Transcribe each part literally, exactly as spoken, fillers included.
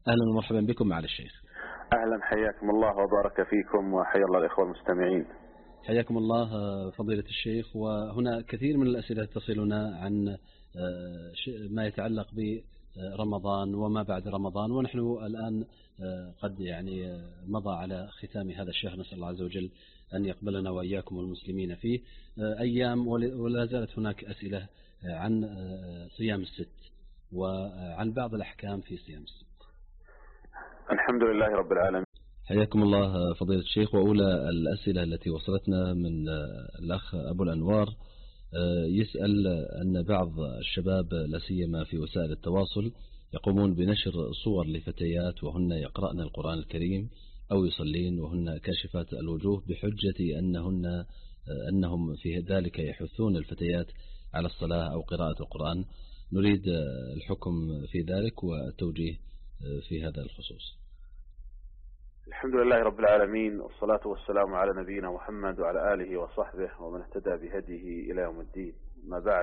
أهلا ومرحبا بكم معالي الشيخ. أهلا، حياكم الله وبارك فيكم وحيا الله الإخوة المستمعين. حياكم الله فضيلة الشيخ. وهنا كثير من الأسئلة تصلنا عن ما يتعلق برمضان وما بعد رمضان، ونحن الآن قد يعني مضى على ختام هذا الشهر، نسأل الله عز وجل أن يقبلنا وإياكم والمسلمين فيه أيام، ولا زالت هناك أسئلة عن صيام الست وعن بعض الأحكام في صيام الست. الحمد لله رب العالمين. حياكم الله فضيلة الشيخ. وأولى الأسئلة التي وصلتنا من الأخ أبو الأنوار يسأل أن بعض الشباب لا سيما في وسائل التواصل يقومون بنشر صور لفتيات وهن يقرأن القرآن الكريم أو يصلين وهن كاشفات الوجوه بحجة أنهن أنهم في ذلك يحثون الفتيات على الصلاة أو قراءة القرآن. نريد الحكم في ذلك والتوجيه في هذا الخصوص. الحمد لله رب العالمين، والصلاة والسلام على نبينا محمد وعلى آله وصحبه ومن اهتدى بهديه إلى يوم الدين. ما بعد،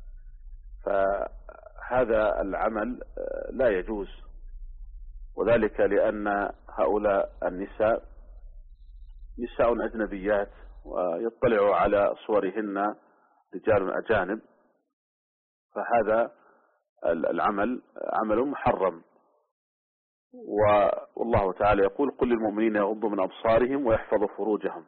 فهذا العمل لا يجوز، وذلك لأن هؤلاء النساء نساء أجنبيات ويطلع على صورهن رجال أجانب، فهذا العمل عمل محرم. والله تعالى يقول: قل للمؤمنين يغضوا من أبصارهم ويحفظوا فروجهم.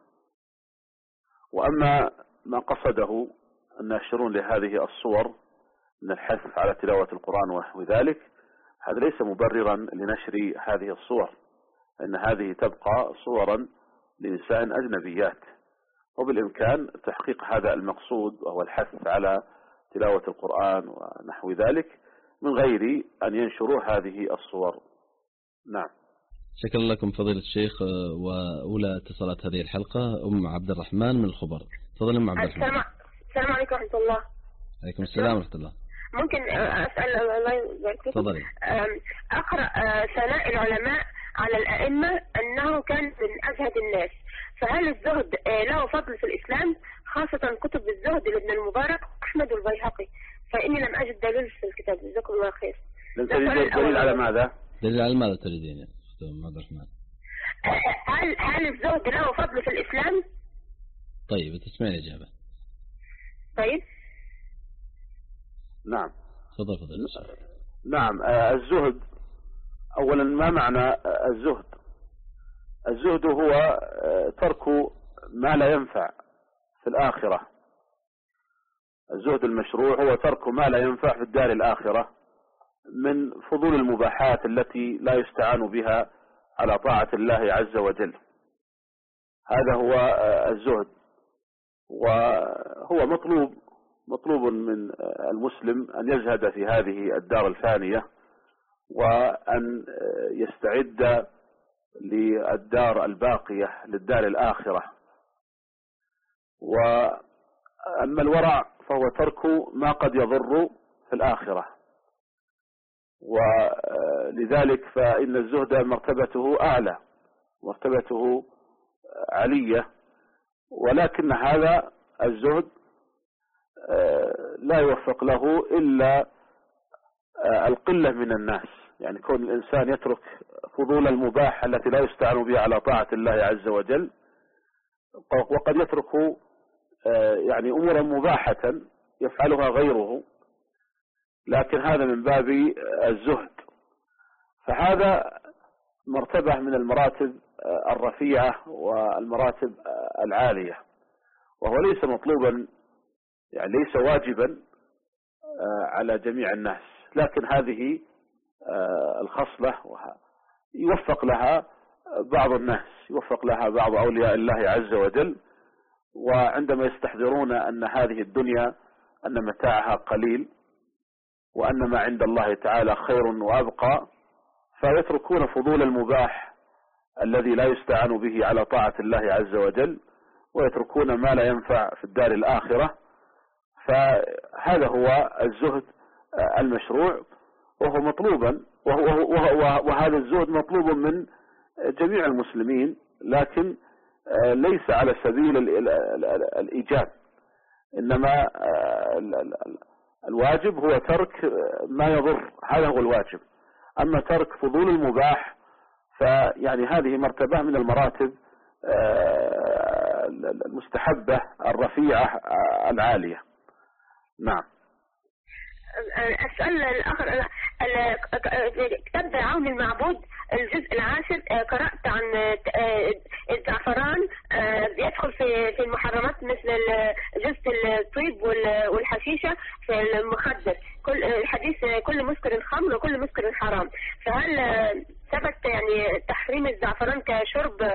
وأما ما قصده الناشرون لهذه الصور من الحث على تلاوة القرآن ونحو ذلك، هذا ليس مبررا لنشر هذه الصور، لأن هذه تبقى صورا لنساء أجنبيات، وبالإمكان تحقيق هذا المقصود وهو الحث على تلاوة القرآن ونحو ذلك من غير أن ينشروا هذه الصور. نعم. شكرا لكم فضيلة الشيخ. وأولى اتصالات هذه الحلقة أم عبد الرحمن من الخبر. تفضل أم عبد الرحمن. السلام عليكم ورحمة الله. عليكم السلام ورحمة الله. ممكن أسأل الله يبارك فيكم؟ تفضلي. أقرأ ثناء العلماء على الأئمة أنه كان من أزهد الناس، فهل الزهد له فضل في الإسلام، خاصة كتب الزهد لابن المبارك أحمد البيهقي؟ فإني لم أجد دليل في الكتاب. جزاكم الله خير. دليل على ماذا؟ دليل على ماذا تريدين يا أم عبد الرحمن؟ هل هل الزهد له فضل في الإسلام؟ طيب تسمعين الإجابة. طيب. نعم. تفضل فضل. نعم. الزهد أولا، ما معنى الزهد؟ الزهد هو ترك ما لا ينفع في الآخرة. الزهد المشروع هو ترك ما لا ينفع في الدار الآخرة من فضول المباحات التي لا يستعان بها على طاعة الله عز وجل. هذا هو الزهد، وهو مطلوب مطلوب من المسلم أن يزهد في هذه الدار الفانية، وأن يستعد للدار الباقية، للدار الآخرة. وأما الورع فهو ترك ما قد يضر في الآخرة، ولذلك فإن الزهد مرتبته أعلى، مرتبته علية، ولكن هذا الزهد لا يوفق له إلا القلة من الناس. يعني كون الإنسان يترك فضول المباح التي لا يستعان بها على طاعة الله عز وجل، وقد يترك يعني أمورا مباحة يفعلها غيره، لكن هذا من باب الزهد. فهذا مرتبة من المراتب الرفيعة والمراتب العالية، وهو ليس مطلوبا، يعني ليس واجبا على جميع الناس، لكن هذه الخصلة يوفق لها بعض الناس، يوفق لها بعض أولياء الله عز وجل، وعندما يستحضرون أن هذه الدنيا أن متاعها قليل وأن ما عند الله تعالى خير وأبقى، فيتركون فضول المباح الذي لا يستعان به على طاعة الله عز وجل، ويتركون ما لا ينفع في الدار الآخرة. فهذا هو الزهد المشروع، وهو مطلوبا، وهو وهو وهذا الزهد مطلوب من جميع المسلمين، لكن ليس على سبيل الإيجاب، إنما الواجب هو ترك ما يضر، هذا هو الواجب. أما ترك فضول المباح فيعني هذه مرتبة من المراتب المستحبة الرفيعة العالية. نعم. السؤال الآخر، كتاب عون المعبود الجزء العاشر قرأت عن الزعفران يدخل في في المحرمات مثل جثة الطيب والحشيشة في المخدر، كل الحديث كل مسكر خمر وكل مسكر حرام، فهل ثبت يعني تحريم الزعفران كشرب؟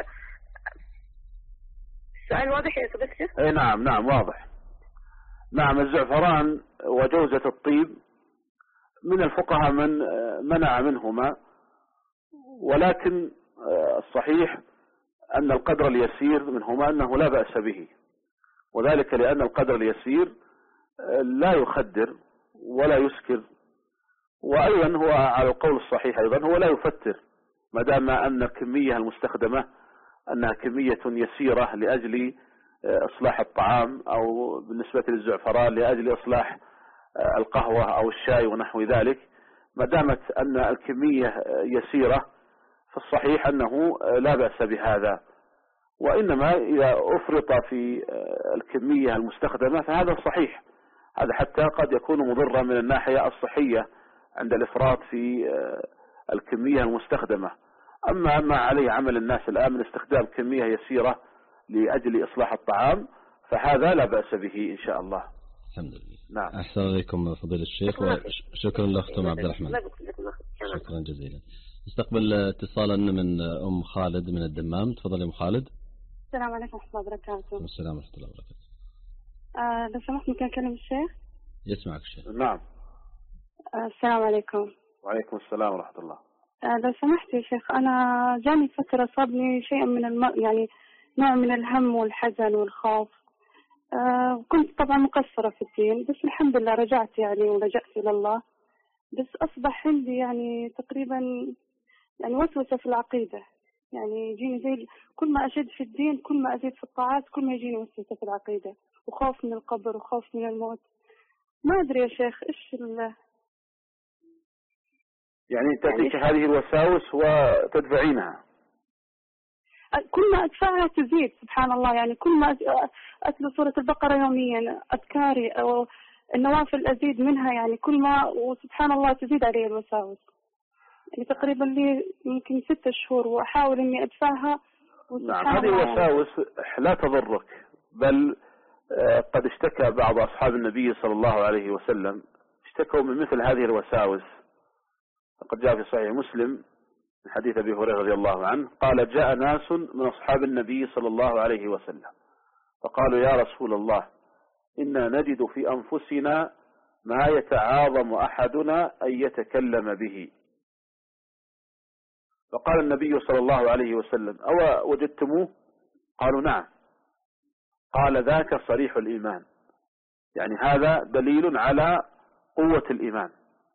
السؤال واضح يا فضيلة الشيخ؟ اي نعم نعم واضح. نعم الزعفران وجوزة الطيب من الفقهاء من منع منهما، ولكن الصحيح أن القدر اليسير منهما أنه لا بأس به، وذلك لأن القدر اليسير لا يخدر ولا يسكر، وأيضا هو على القول الصحيح أيضا هو لا يفتر، ما دام أن الكمية المستخدمة أنها كمية يسيرة لأجل إصلاح الطعام، أو بالنسبة للزعفران لأجل إصلاح القهوة أو الشاي ونحو ذلك، ما دامت أن الكمية يسيرة فالصحيح أنه لا بأس بهذا. وإنما إذا أفرط في الكمية المستخدمة فهذا صحيح، هذا حتى قد يكون مضرا من الناحية الصحية عند الإفراط في الكمية المستخدمة. أما ما عليه عمل الناس الآن من استخدام كمية يسيرة لأجل إصلاح الطعام فهذا لا بأس به إن شاء الله. الحمد لله. نعم. أحسن إليكم فضيلة الشيخ، وشكرا لأختم عبد الرحمن. شكرا جزيلا. نستقبل اتصالا من أم خالد من الدمام. تفضل أم خالد. السلام عليكم ورحمة الله وبركاته. السلام ورحمة الله وبركاته. آه لو سمحت ممكن أكلم الشيخ؟ يسمعك الشيخ. نعم. آه السلام عليكم. وعليكم السلام ورحمة الله. آه لو سمحت يا شيخ، أنا جاني فترة صابني شيء من الم... يعني نوع من الهم والحزن والخوف. آه كنت طبعا مقصرة في الدين، بس الحمد لله رجعت يعني ولجأت إلى الله، بس أصبح عندي يعني تقريبا يعني وسوسة في العقيدة، يعني يجيني زي كل ما أشد في الدين كل ما أزيد في الطاعات كل ما يجيني وسوسة في العقيدة، وخوف من القبر وخوف من الموت. ما أدري يا شيخ إيش ال يعني تأتيك يعني هذه الوساوس وتدفعينها؟ كل ما أدفعها تزيد سبحان الله، يعني كل ما أتلو سورة البقرة يوميا أذكاري أو النوافل أزيد منها، يعني كل ما وسبحان الله تزيد علي الوساوس. يعني تقريبا لي يمكن ستة شهور وأحاول إني أدفعها. نعم هذه الوساوس لا تضرك، بل قد اشتكى بعض أصحاب النبي صلى الله عليه وسلم اشتكوا من مثل هذه الوساوس. فقد جاء في صحيح مسلم من حديث أبي هريرة رضي الله عنه قال جاء ناس من أصحاب النبي صلى الله عليه وسلم فقالوا يا رسول الله إنا نجد في أنفسنا ما يتعاظم أحدنا أن يتكلم به. فقال النبي صلى الله عليه وسلم أو وجدتموه؟ قالوا نعم. قال ذاك صريح الإيمان، يعني هذا دليل على قوة الإيمان،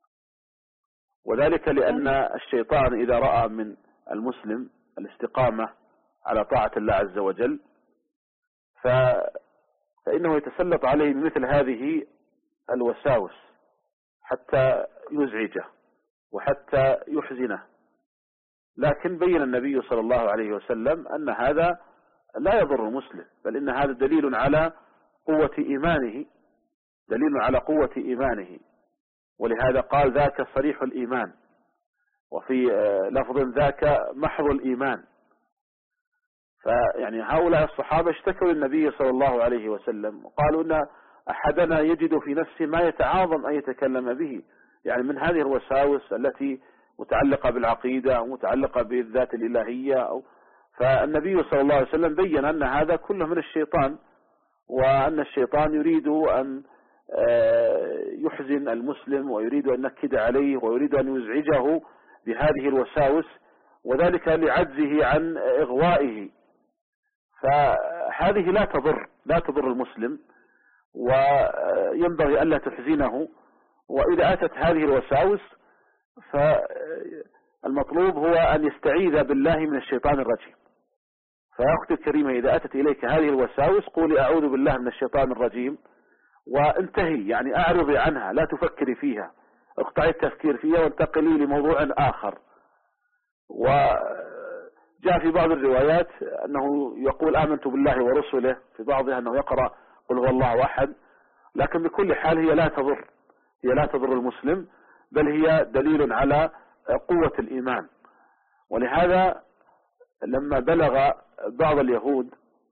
وذلك لأن الشيطان إذا رأى من المسلم الاستقامة على طاعة الله عز وجل ف... فإنه يتسلط عليه بمثل هذه الوساوس حتى يزعجه وحتى يحزنه. لكن بين النبي صلى الله عليه وسلم أن هذا لا يضر المسلم، بل إن هذا دليل على قوة إيمانه، دليل على قوة إيمانه، ولهذا قال ذاك صريح الإيمان، وفي لفظ ذاك محض الإيمان. فيعني هؤلاء الصحابة اشتكوا للنبي صلى الله عليه وسلم وقالوا أن أحدنا يجد في نفسه ما يتعاظم أن يتكلم به، يعني من هذه الوساوس التي متعلقة بالعقيدة ومتعلقة بالذات الإلهية أو فالنبي صلى الله عليه وسلم بين أن هذا كله من الشيطان، وأن الشيطان يريد أن يحزن المسلم ويريد أن ينكد عليه ويريد أن يزعجه بهذه الوساوس، وذلك لعجزه عن إغوائه. فهذه لا تضر لا تضر المسلم، وينبغي ألا تحزنه. وإذا أتت هذه الوساوس فالمطلوب هو أن يستعيذ بالله من الشيطان الرجيم. فيا أختي الكريمة إذا أتت إليك هذه الوساوس قولي أعوذ بالله من الشيطان الرجيم وانتهي، يعني أعرضي عنها لا تفكري فيها، اقطعي التفكير فيها وانتقلي لموضوع آخر. وجاء في بعض الروايات أنه يقول آمنت بالله ورسله، في بعضها أنه يقرأ قل هو الله أحد. لكن بكل حال هي لا تضر، هي لا تضر المسلم، بل هي دليل على قوة الإيمان. ولهذا لما بلغ بعض اليهود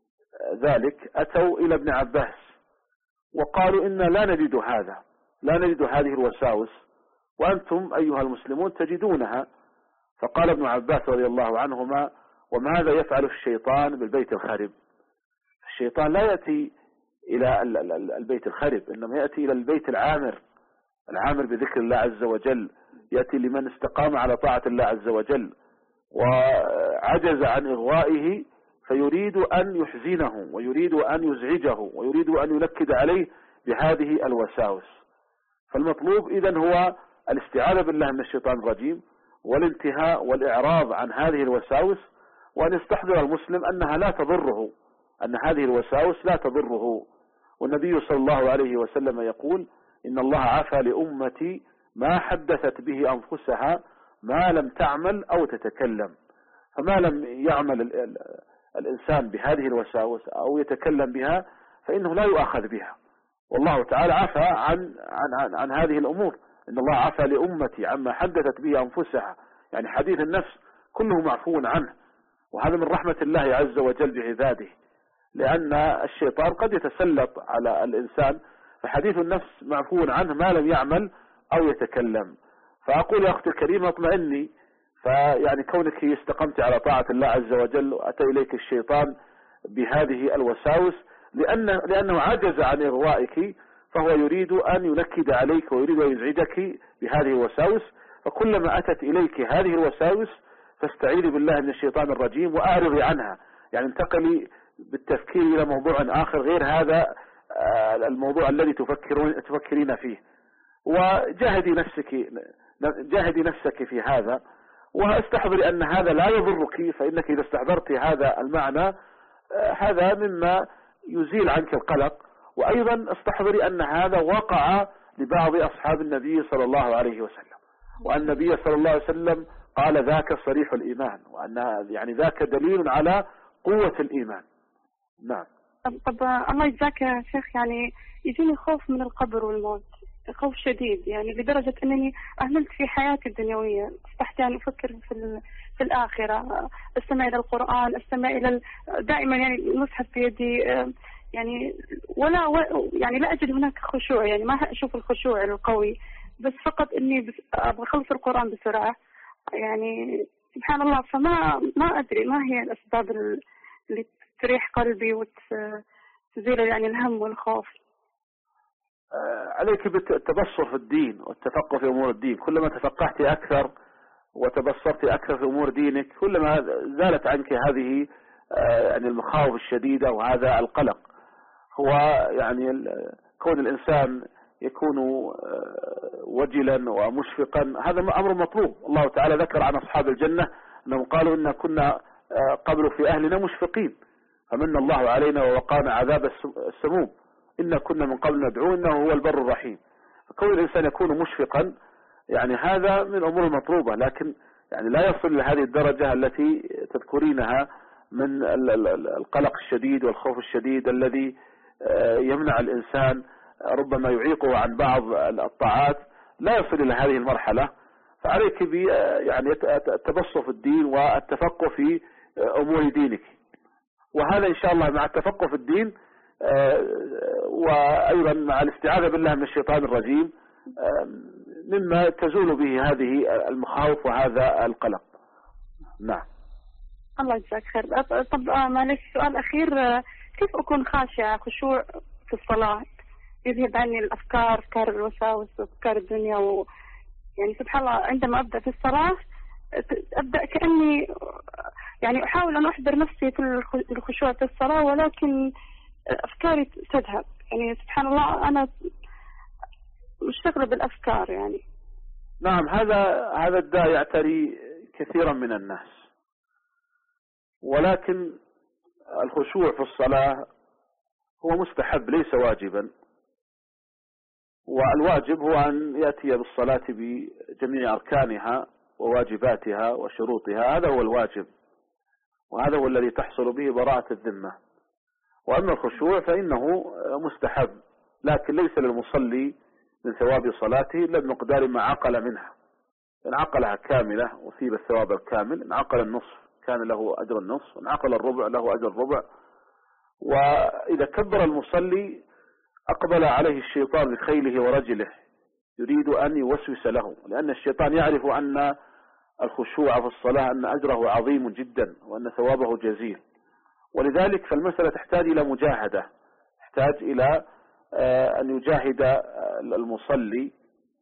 ذلك أتوا إلى ابن عباس وقالوا إنا لا نجد هذا، لا نجد هذه الوساوس، وأنتم أيها المسلمون تجدونها. فقال ابن عباس رضي الله عنهما: وماذا يفعل الشيطان بالبيت الخرب؟ الشيطان لا يأتي إلى البيت الخرب، إنما يأتي إلى البيت العامر، العامر بذكر الله عز وجل، يأتي لمن استقام على طاعة الله عز وجل وعجز عن إغوائه، فيريد أن يحزنه ويريد أن يزعجه ويريد أن ينكد عليه بهذه الوساوس. فالمطلوب إذن هو الاستعاذة بالله من الشيطان الرجيم والانتهاء والإعراض عن هذه الوساوس، وأن يستحضر المسلم أنها لا تضره، أن هذه الوساوس لا تضره. والنبي صلى الله عليه وسلم يقول: إن الله عفى لأمتي ما حدثت به أنفسها ما لم تعمل أو تتكلم. فما لم يعمل الإنسان بهذه الوساوس أو يتكلم بها فإنه لا يؤاخذ بها، والله تعالى عفى عن, عن, عن, عن هذه الأمور. إن الله عفى لأمتي عما حدثت به أنفسها، يعني حديث النفس كله معفو عنه، وهذا من رحمة الله عز وجل بعباده، لأن الشيطان قد يتسلط على الإنسان، فحديث النفس معفو عنه ما لم يعمل أو يتكلم. فأقول يا أختي الكريمة اطمئني، فيعني كونك استقمت على طاعة الله عز وجل وأتى إليك الشيطان بهذه الوساوس لأن لأنه عجز عن إغوائك، فهو يريد أن ينكد عليك ويريد أن يزعجك بهذه الوساوس. فكلما أتت إليك هذه الوساوس فاستعيذي بالله من الشيطان الرجيم وأعرضي عنها، يعني انتقلي بالتفكير إلى موضوع آخر غير هذا الموضوع الذي تفكرون تفكرين فيه. وجاهدي نفسك جاهدي نفسك في هذا، واستحضري أن هذا لا يضرك، فإنك إذا استحضرت هذا المعنى هذا مما يزيل عنك القلق. وأيضا استحضري أن هذا وقع لبعض أصحاب النبي صلى الله عليه وسلم، وأن النبي صلى الله عليه وسلم قال ذاك صريح الإيمان، وأن يعني ذاك دليل على قوة الإيمان. نعم. طب الله يجزاك يا شيخ، يعني يجيني خوف من القبر والموت، خوف شديد، يعني لدرجة أنني أهملت في حياتي الدنيوية، أصبحت يعني أفكر في في الآخرة، استمع إلى القرآن، استمع إلى دائما يعني المصحف في يدي، يعني ولا يعني لا أجد هناك خشوع، يعني ما أشوف الخشوع القوي، بس فقط إني أبغى أخلص القرآن بسرعة، يعني سبحان الله. فما ما أدري ما هي الأسباب اللي تريح قلبي وتزيل يعني الهم والخوف. عليك بالتبصر في الدين والتفقه في أمور الدين. كلما تفقهت أكثر وتبصرت أكثر في أمور دينك كلما زالت عنك هذه يعني المخاوف الشديدة وهذا القلق. هو يعني كون الإنسان يكون وجلا ومشفقا هذا أمر مطلوب. الله تعالى ذكر عن أصحاب الجنة أنهم قالوا إن كنا قبل في أهلنا مشفقين فمن الله علينا ووقانا عذاب السموم إن كنا من قبل ندعوه إنه هو البر الرحيم. فكون الإنسان يكون مشفقا يعني هذا من الأمور المطلوبة، لكن يعني لا يصل لهذه الدرجة التي تذكرينها من القلق الشديد والخوف الشديد الذي يمنع الإنسان ربما يعيقه عن بعض الطاعات، لا يصل إلى هذه المرحلة. فعليك ب يعني التبصر في الدين والتفقه في أمور دينك، وهذا إن شاء الله مع التفقه في الدين وأيضا مع الاستعاذة بالله من الشيطان الرجيم مما تزول به هذه المخاوف وهذا القلق. نعم. الله يجزاك خير. طب معلش سؤال أخير، كيف أكون خاشعة خشوع في الصلاة يذهب عني الأفكار، أفكار الوساوس وأفكار الدنيا و... يعني سبحان الله عندما أبدأ في الصلاة أبدأ كأني يعني أحاول أن أحضر نفسي في الخشوع في الصلاة، ولكن أفكاري تذهب، يعني سبحان الله أنا مشتغلة بالأفكار يعني. نعم، هذا هذا الداء يعتري كثيرا من الناس، ولكن الخشوع في الصلاة هو مستحب ليس واجبا، والواجب هو أن يأتي بالصلاة بجميع أركانها وواجباتها وشروطها، هذا هو الواجب، وهذا هو الذي تحصل به براءة الذمة. وأما الخشوع فإنه مستحب، لكن ليس للمصلي من ثواب صلاته إلا بمقدار ما عقل منها. إن عقلها كاملة وثيب الثواب الكامل، إن عقل النصف كان له أجر النصف، إن عقل الربع له أجر الربع. وإذا كبر المصلي أقبل عليه الشيطان بخيله ورجله يريد أن يوسوس له، لأن الشيطان يعرف أن الخشوع في الصلاة أن أجره عظيم جدا وأن ثوابه جزيل، ولذلك فالمسألة تحتاج إلى مجاهدة، تحتاج إلى أن يجاهد المصلي،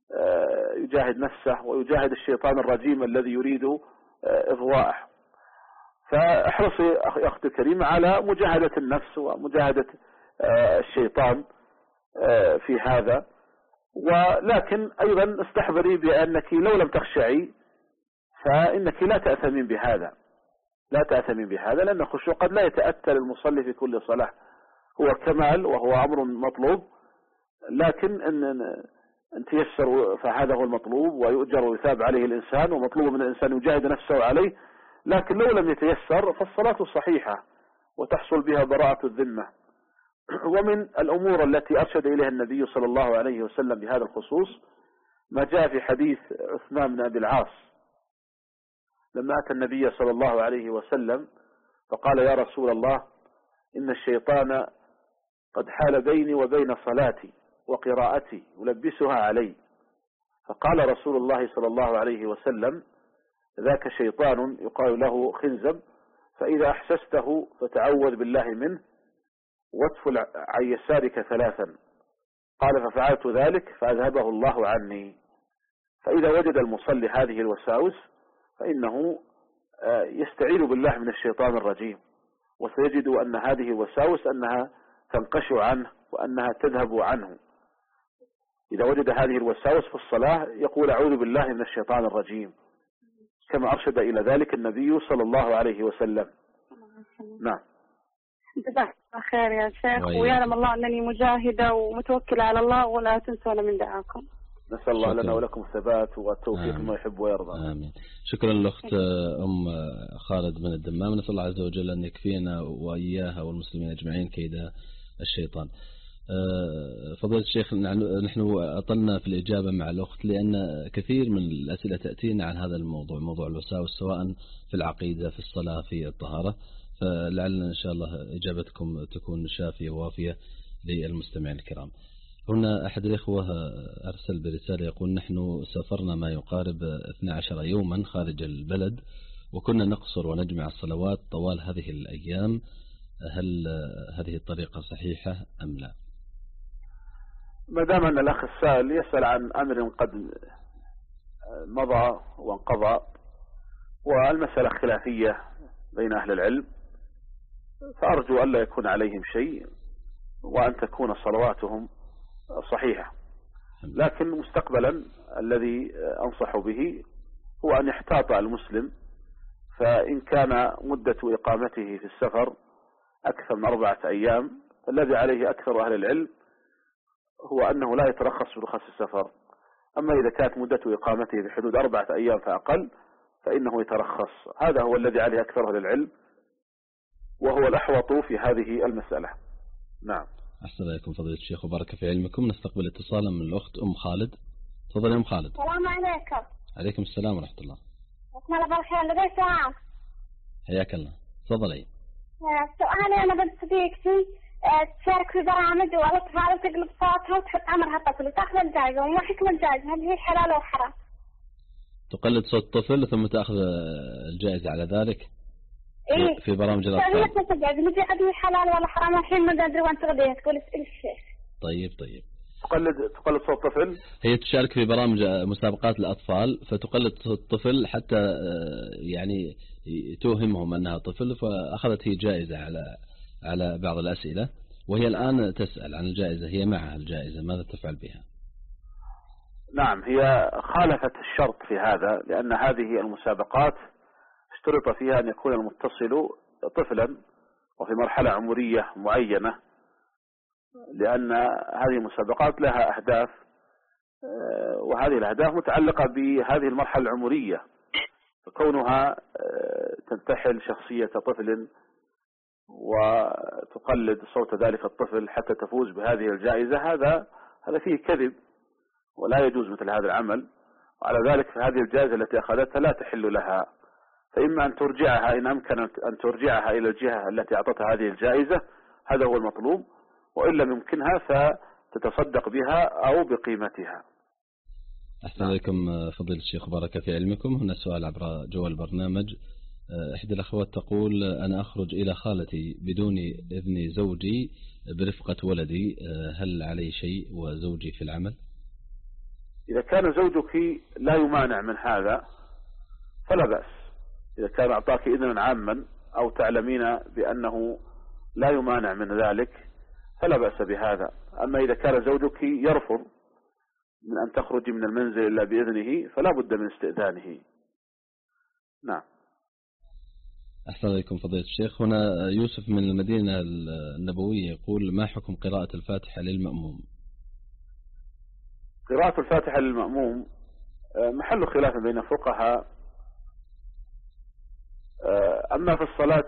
يجاهد نفسه ويجاهد الشيطان الرجيم الذي يريد إغواءه. فاحرصي يا أختي الكريمة على مجاهدة النفس ومجاهدة الشيطان في هذا، ولكن أيضا استحضري بأنك لو لم تخشعي فإنك لا تأثمين بهذا، لا تأثمين بهذا، لأن الخشوع قد لا يتأتى للمصلي في كل صلاة، هو كمال وهو أمر مطلوب، لكن إن, إن تيسر فهذا هو المطلوب ويؤجر ويثاب عليه الإنسان، ومطلوب من الإنسان يجاهد نفسه عليه. لكن لو لم يتيسر فالصلاة صحيحة وتحصل بها براءة الذمة. ومن الأمور التي أرشد إليها النبي صلى الله عليه وسلم بهذا الخصوص ما جاء في حديث عثمان بن أبي العاص لما أتى النبي صلى الله عليه وسلم فقال: يا رسول الله، إن الشيطان قد حال بيني وبين صلاتي وقراءتي يلبسها علي. فقال رسول الله صلى الله عليه وسلم: ذاك شيطان يقال له خنزب، فإذا أحسسته فتعوذ بالله منه وادفل عن يسارك ثلاثا. قال: ففعلت ذلك فأذهبه الله عني. فإذا وجد المصلي هذه الوساوس فإنه يستعيذ بالله من الشيطان الرجيم، وسيجد أن هذه الوساوس أنها تنقشع عنه وأنها تذهب عنه. إذا وجد هذه الوساوس في الصلاة يقول: أعوذ بالله من الشيطان الرجيم، كما أرشد إلى ذلك النبي صلى الله عليه وسلم. نعم. جزاك الله خير يا شيخ، ويعلم الله أنني مجاهدة ومتوكلة على الله، ولا تنسون من دعاكم. نسأل الله لنا ولكم الثبات والتوفيق ما يحب ويرضى. آمين. شكرا لأخت أم خالد من الدمام، نسأل الله عز وجل أن يكفينا وإياها والمسلمين أجمعين كيد الشيطان. فضيلة الشيخ، نحن أطلنا في الإجابة مع الأخت لأن كثير من الأسئلة تأتينا عن هذا الموضوع، موضوع الوساوس، سواء في العقيدة، في الصلاة، في الطهارة، فلعلنا إن شاء الله إجابتكم تكون شافية ووافية للمستمعين الكرام. هنا أحد الإخوة أرسل برسالة يقول: نحن سافرنا ما يقارب اثني عشر يوما خارج البلد، وكنا نقصر ونجمع الصلوات طوال هذه الأيام، هل هذه الطريقة صحيحة أم لا؟ ما دام أن الأخ السائل يسأل عن أمر قد مضى وانقضى والمسألة خلافية بين أهل العلم، فأرجو ألا يكون عليهم شيء وأن تكون صلواتهم صحيحة. لكن مستقبلا الذي أنصح به هو أن يحتاط المسلم، فإن كان مدة إقامته في السفر أكثر من أربعة أيام الذي عليه أكثر أهل العلم هو أنه لا يترخص في رخص السفر. أما إذا كانت مدة إقامته في حدود أربعة أيام فأقل فإنه يترخص. هذا هو الذي عليه أكثر أهل العلم وهو الأحوط في هذه المسألة. نعم. أحسن إليكم فضيلة الشيخ وبارك في علمكم. نستقبل اتصالا من الأخت أم خالد. تفضل يا أم خالد. السلام عليكم. عليكم السلام ورحمة الله. بسم الله بالخير. لدي سؤال. حياك الله. تفضلي. سؤالي: أنا بنت صديقتي تشارك في برامج والأطفال وتقلب صوتها وتحط عمرها طفل وتأخذ الجائزة، وما حكم الجائزة؟ هل هي حلال أو حرام؟ تقلد صوت طفل ثم تأخذ الجائزة على ذلك؟ إيه؟ في برامج الأطفال. هي تسجل هل هي حلال ولا حرام؟ الحين ما أدري وين تغذيها، تقول اسأل الشيخ. طيب طيب. تقلد تقلد صوت طفل؟ هي تشارك في برامج مسابقات الأطفال فتقلد صوت طفل حتى يعني توهمهم أنها طفل، فأخذت هي جائزة على على بعض الأسئلة، وهي الآن تسأل عن الجائزة، هي معها الجائزة، ماذا تفعل بها؟ نعم، هي خالفت الشرط في هذا، لأن هذه المسابقات اشترط فيها أن يكون المتصل طفلا وفي مرحلة عمرية معينة، لأن هذه المسابقات لها أهداف وهذه الأهداف متعلقة بهذه المرحلة العمرية، فكونها تنتحل شخصية طفل وتقلد صوت ذلك الطفل حتى تفوز بهذه الجائزة، هذا هذا فيه كذب ولا يجوز مثل هذا العمل. وعلى ذلك فهذه الجائزة التي أخذتها لا تحل لها، فإما أن ترجعها إن أمكن أن ترجعها إلى الجهة التي أعطتها هذه الجائزة، هذا هو المطلوب، وإن لم يمكنها فتتصدق بها أو بقيمتها. أحسن عليكم فضيلة الشيخ، بارك في علمكم. هنا سؤال عبر جوال البرنامج. إحدى الأخوات تقول: أنا أخرج إلى خالتي بدون إذن زوجي برفقة ولدي، هل علي شيء وزوجي في العمل؟ إذا كان زوجك لا يمانع من هذا فلا بأس، إذا كان أعطاك إذنا عاما أو تعلمين بأنه لا يمانع من ذلك فلا بأس بهذا. أما إذا كان زوجك يرفض من أن تخرج من المنزل إلا بإذنه فلا بد من استئذانه. نعم. أحسن عليكم فضيلة الشيخ. هنا يوسف من المدينة النبوية يقول: ما حكم قراءة الفاتحة للمأموم؟ قراءة الفاتحة للمأموم محل خلاف بين الفقهاء. أما في الصلاة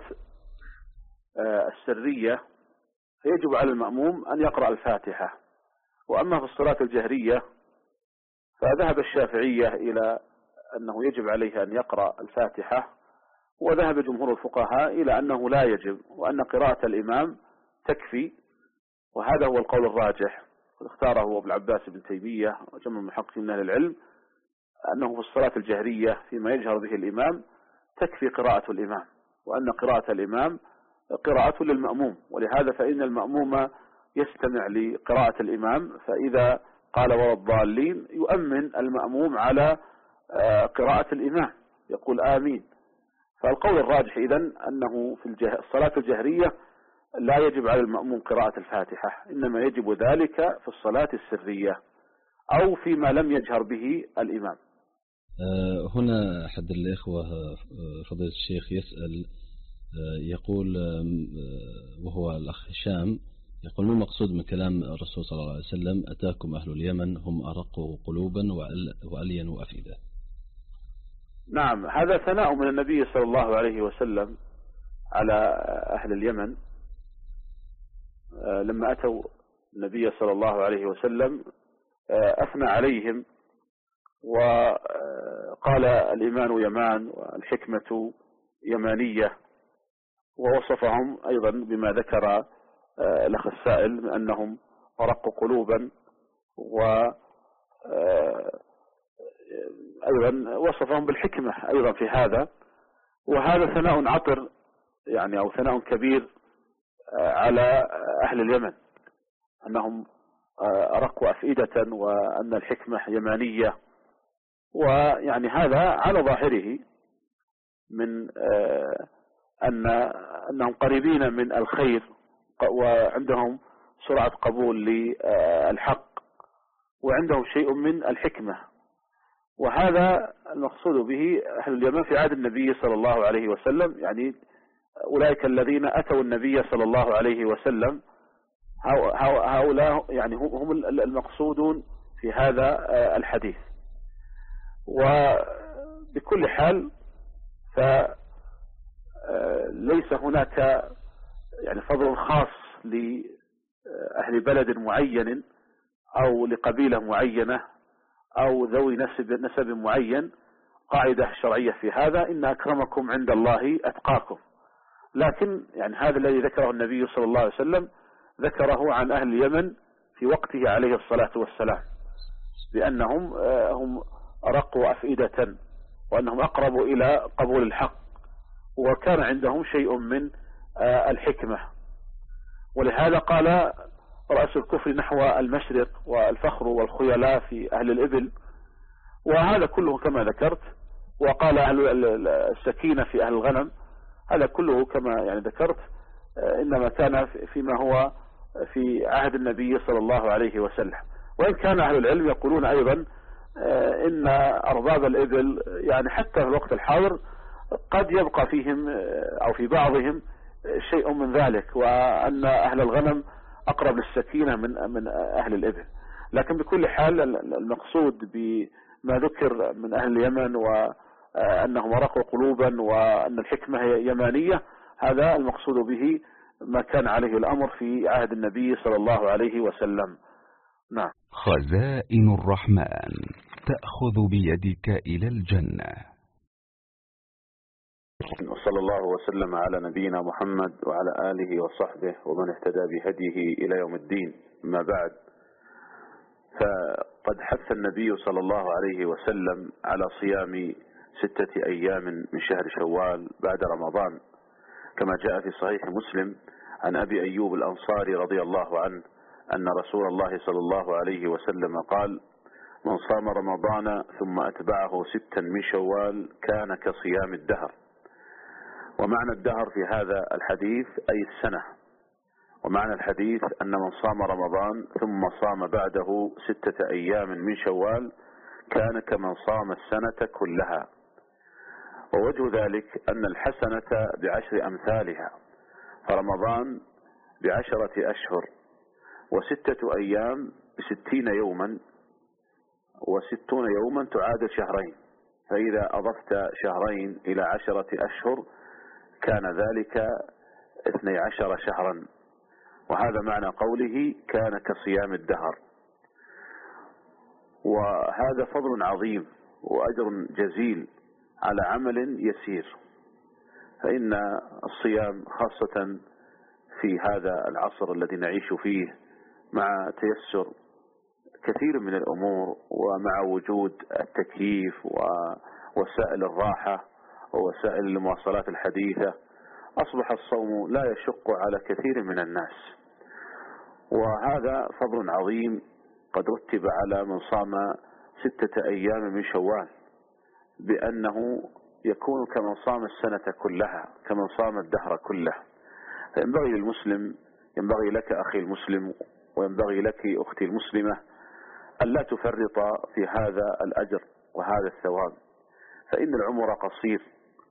السرية فيجب على المأموم أن يقرأ الفاتحة، وأما في الصلاة الجهرية فذهب الشافعية إلى أنه يجب عليه أن يقرأ الفاتحة، وذهب جمهور الفقهاء إلى أنه لا يجب، وأن قراءة الإمام تكفي، وهذا هو القول الراجح اختاره أبو العباس بن تيمية وجمع المحققين من أهل العلم، أنه في الصلاة الجهرية فيما يجهر به الإمام تكفي قراءة الإمام، وأن قراءة الإمام قراءة للمأموم، ولهذا فإن المأموم يستمع لقراءة الإمام، فإذا قال ولا الضالين يؤمن المأموم على قراءة الإمام يقول آمين. فالقول الراجح إذن أنه في الصلاة الجهرية لا يجب على المأموم قراءة الفاتحة، إنما يجب ذلك في الصلاة السرية أو فيما لم يجهر به الإمام. هنا أحد الإخوة فضيلة الشيخ يسأل يقول، وهو الأخ هشام يقول: ما المقصود من كلام الرسول صلى الله عليه وسلم: أتاكم أهل اليمن هم أرق قلوبا وألين أفئدة؟ نعم، هذا ثناء من النبي صلى الله عليه وسلم على أهل اليمن. لما أتوا النبي صلى الله عليه وسلم أثنى عليهم وقال: الإيمان يمان والحكمة يمانية، ووصفهم أيضا بما ذكر الأخ السائل من أنهم أرق قلوبا، وأيضا وصفهم بالحكمة أيضا في هذا. وهذا ثناء عطر يعني أو ثناء كبير على أهل اليمن، أنهم أرق أفئدة وأن الحكمة يمانية، ويعني هذا على ظاهره من أن أنهم قريبين من الخير وعندهم سرعة قبول للحق وعندهم شيء من الحكمة، وهذا المقصود به أهل اليمن في عهد النبي صلى الله عليه وسلم. يعني أولئك الذين أتوا النبي صلى الله عليه وسلم هؤلاء يعني هم المقصودون في هذا الحديث. وبكل حال فليس هناك يعني فضل خاص لأهل بلد معين أو لقبيلة معينة أو ذوي نسب, نسب معين. قاعدة شرعية في هذا: إن أكرمكم عند الله أتقاكم. لكن يعني هذا الذي ذكره النبي صلى الله عليه وسلم ذكره عن أهل اليمن في وقته عليه الصلاة والسلام، بأنهم هم أرقوا أفئدة وأنهم أقربوا إلى قبول الحق، وكان عندهم شيء من الحكمة. ولهذا قال رأس الكفر نحو المشرق والفخر والخيلاء في أهل الإبل، وهذا كله كما ذكرت. وقال أهل السكينة في أهل الغنم، هذا كله كما يعني ذكرت إنما كان فيما هو في عهد النبي صلى الله عليه وسلم. وإن كان أهل العلم يقولون أيضا إن أرباب الإبل يعني حتى في الوقت الحاضر قد يبقى فيهم أو في بعضهم شيء من ذلك، وأن أهل الغنم أقرب للسكينة من من أهل الإبل. لكن بكل حال المقصود بما ذكر من أهل اليمن وأنهم رقوا قلوبا وأن الحكمة هي يمانية، هذا المقصود به ما كان عليه الأمر في عهد النبي صلى الله عليه وسلم. نعم. خزائن الرحمن تأخذ بيدك إلى الجنة. وصلى الله وسلم على نبينا محمد وعلى آله وصحبه ومن اهتدى بهديه إلى يوم الدين. ما بعد، فقد حث النبي صلى الله عليه وسلم على صيام ستة أيام من شهر شوال بعد رمضان، كما جاء في صحيح مسلم عن أبي أيوب الأنصاري رضي الله عنه أن رسول الله صلى الله عليه وسلم قال: من صام رمضان ثم أتبعه ستا من شوال كان كصيام الدهر. ومعنى الدهر في هذا الحديث أي السنة، ومعنى الحديث أن من صام رمضان ثم صام بعده ستة أيام من شوال كان كمن صام السنة كلها. ووجه ذلك أن الحسنة بعشر أمثالها، فرمضان بعشرة أشهر، وستة أيام بستين يوما، وستون يوما تعادل شهرين، فإذا أضفت شهرين إلى عشرة أشهر كان ذلك اثني عشر شهرا، وهذا معنى قوله كان كصيام الدهر. وهذا فضل عظيم وأجر جزيل على عمل يسير، فإن الصيام خاصة في هذا العصر الذي نعيش فيه مع تيسر كثير من الأمور ومع وجود التكييف ووسائل الراحة ووسائل المواصلات الحديثة، أصبح الصوم لا يشق على كثير من الناس، وهذا فضل عظيم قد رتب على من صام ستة أيام من شوال، بأنه يكون كمن صام السنة كلها، كمن صام الدهر كله. فينبغي للمسلم، ينبغي لك أخي المسلم وينبغي لك أختي المسلمة ألا تفرط في هذا الأجر وهذا الثواب، فإن العمر قصير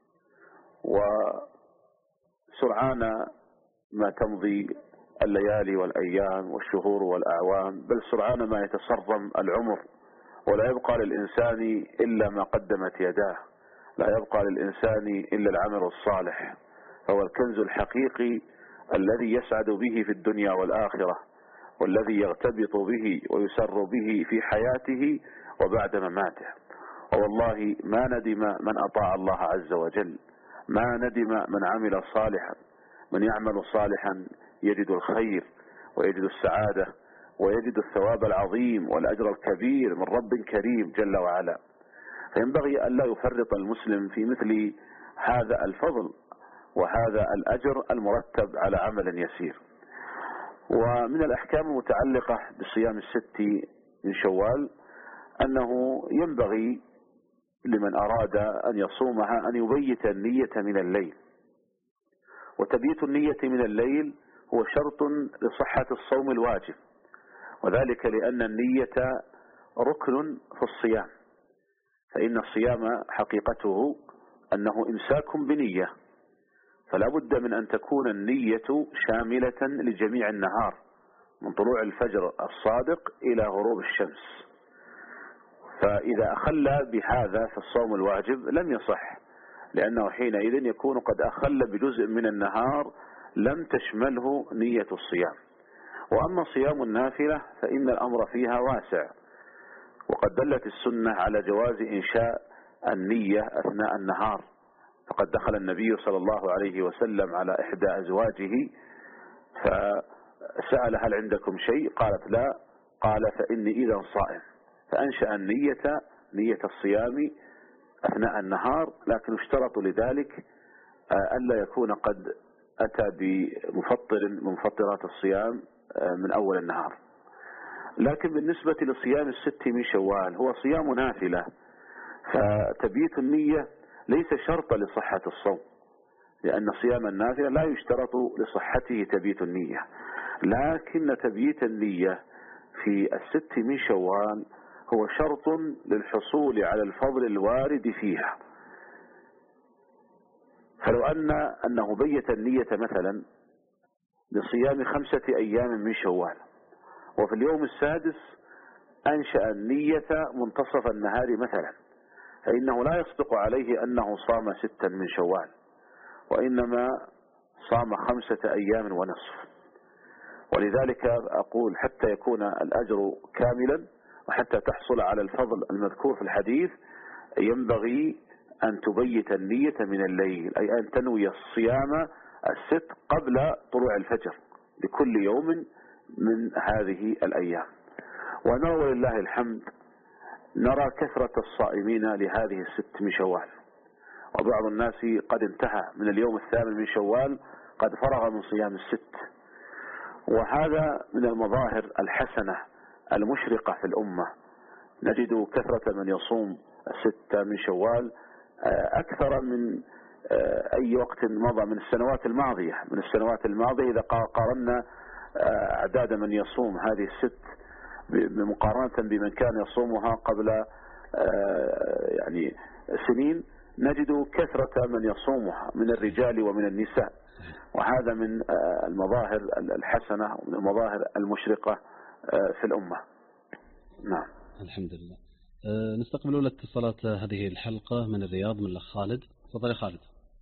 وسرعان ما تمضي الليالي والأيام والشهور والأعوام، بل سرعان ما يتصرم العمر، ولا يبقى للإنسان إلا ما قدمت يداه، لا يبقى للإنسان إلا العمل الصالح، فهو الكنز الحقيقي الذي يسعد به في الدنيا والآخرة، والذي يغتبط به ويسر به في حياته وبعد مماته. والله ما ندم من أطاع الله عز وجل، ما ندم من عمل صالحا. من يعمل صالحا يجد الخير ويجد السعادة ويجد الثواب العظيم والأجر الكبير من رب كريم جل وعلا. فينبغي أن لا يفرط المسلم في مثل هذا الفضل وهذا الأجر المرتب على عمل يسير. ومن الأحكام المتعلقة بصيام الست من شوال أنه ينبغي لمن أراد أن يصومها أن يبيت النية من الليل، وتبييت النية من الليل هو شرط لصحة الصوم الواجب، وذلك لأن النية ركن في الصيام، فإن الصيام حقيقته أنه إمساك بنية، فلا بد من أن تكون النية شاملة لجميع النهار من طلوع الفجر الصادق إلى غروب الشمس. فإذا أخل بهذا في الصوم الواجب لم يصح، لأنه حينئذ يكون قد أخل بجزء من النهار لم تشمله نية الصيام. وأما صيام النافلة فإن الأمر فيها واسع، وقد دلت السنة على جواز إنشاء النية أثناء النهار، فقد دخل النبي صلى الله عليه وسلم على إحدى أزواجه فسأل هل عندكم شيء؟ قالت لا، قال فإني إذا صائم، فأنشأ النية نية الصيام أثناء النهار، لكن اشترط لذلك ألا يكون قد أتى بمفطر من مفطرات الصيام من أول النهار. لكن بالنسبة لصيام الست من شوال هو صيام نافلة، فتبييت النية ليس شرطا لصحة الصوم، لأن صيام النافلة لا يشترط لصحته تبييت النية، لكن تبييت النية في الست من شوال هو شرط للحصول على الفضل الوارد فيها. فلو أن أنه بيت النية مثلا لصيام خمسة أيام من شوال، وفي اليوم السادس أنشأ النية منتصف النهار مثلا، فإنه لا يصدق عليه أنه صام ستا من شوال، وإنما صام خمسة أيام ونصف. ولذلك أقول حتى يكون الأجر كاملا وحتى تحصل على الفضل المذكور في الحديث ينبغي أن تبيت النية من الليل، أي أن تنوي الصيام الست قبل طلوع الفجر لكل يوم من هذه الأيام. ونرى ولله الحمد نرى كثرة الصائمين لهذه الست من شوال، وبعض الناس قد انتهى من اليوم الثامن من شوال قد فرغ من صيام الست. وهذا من المظاهر الحسنة المشرقة في الأمة. نجد كثرة من يصوم الستة من شوال أكثر من أي وقت مضى من السنوات الماضية. من السنوات الماضية إذا قارنا أعداد من يصوم هذه الست مقارنة بمن كان يصومها قبل يعني سنين، نجد كثرة من يصومها من الرجال ومن النساء، وهذا من المظاهر الحسنة ومن المظاهر المشرقة في الأمة. نعم الحمد لله. أه نستقبل أولى اتصالات هذه الحلقة من الرياض من الأخ خالد. تفضل يا خالد.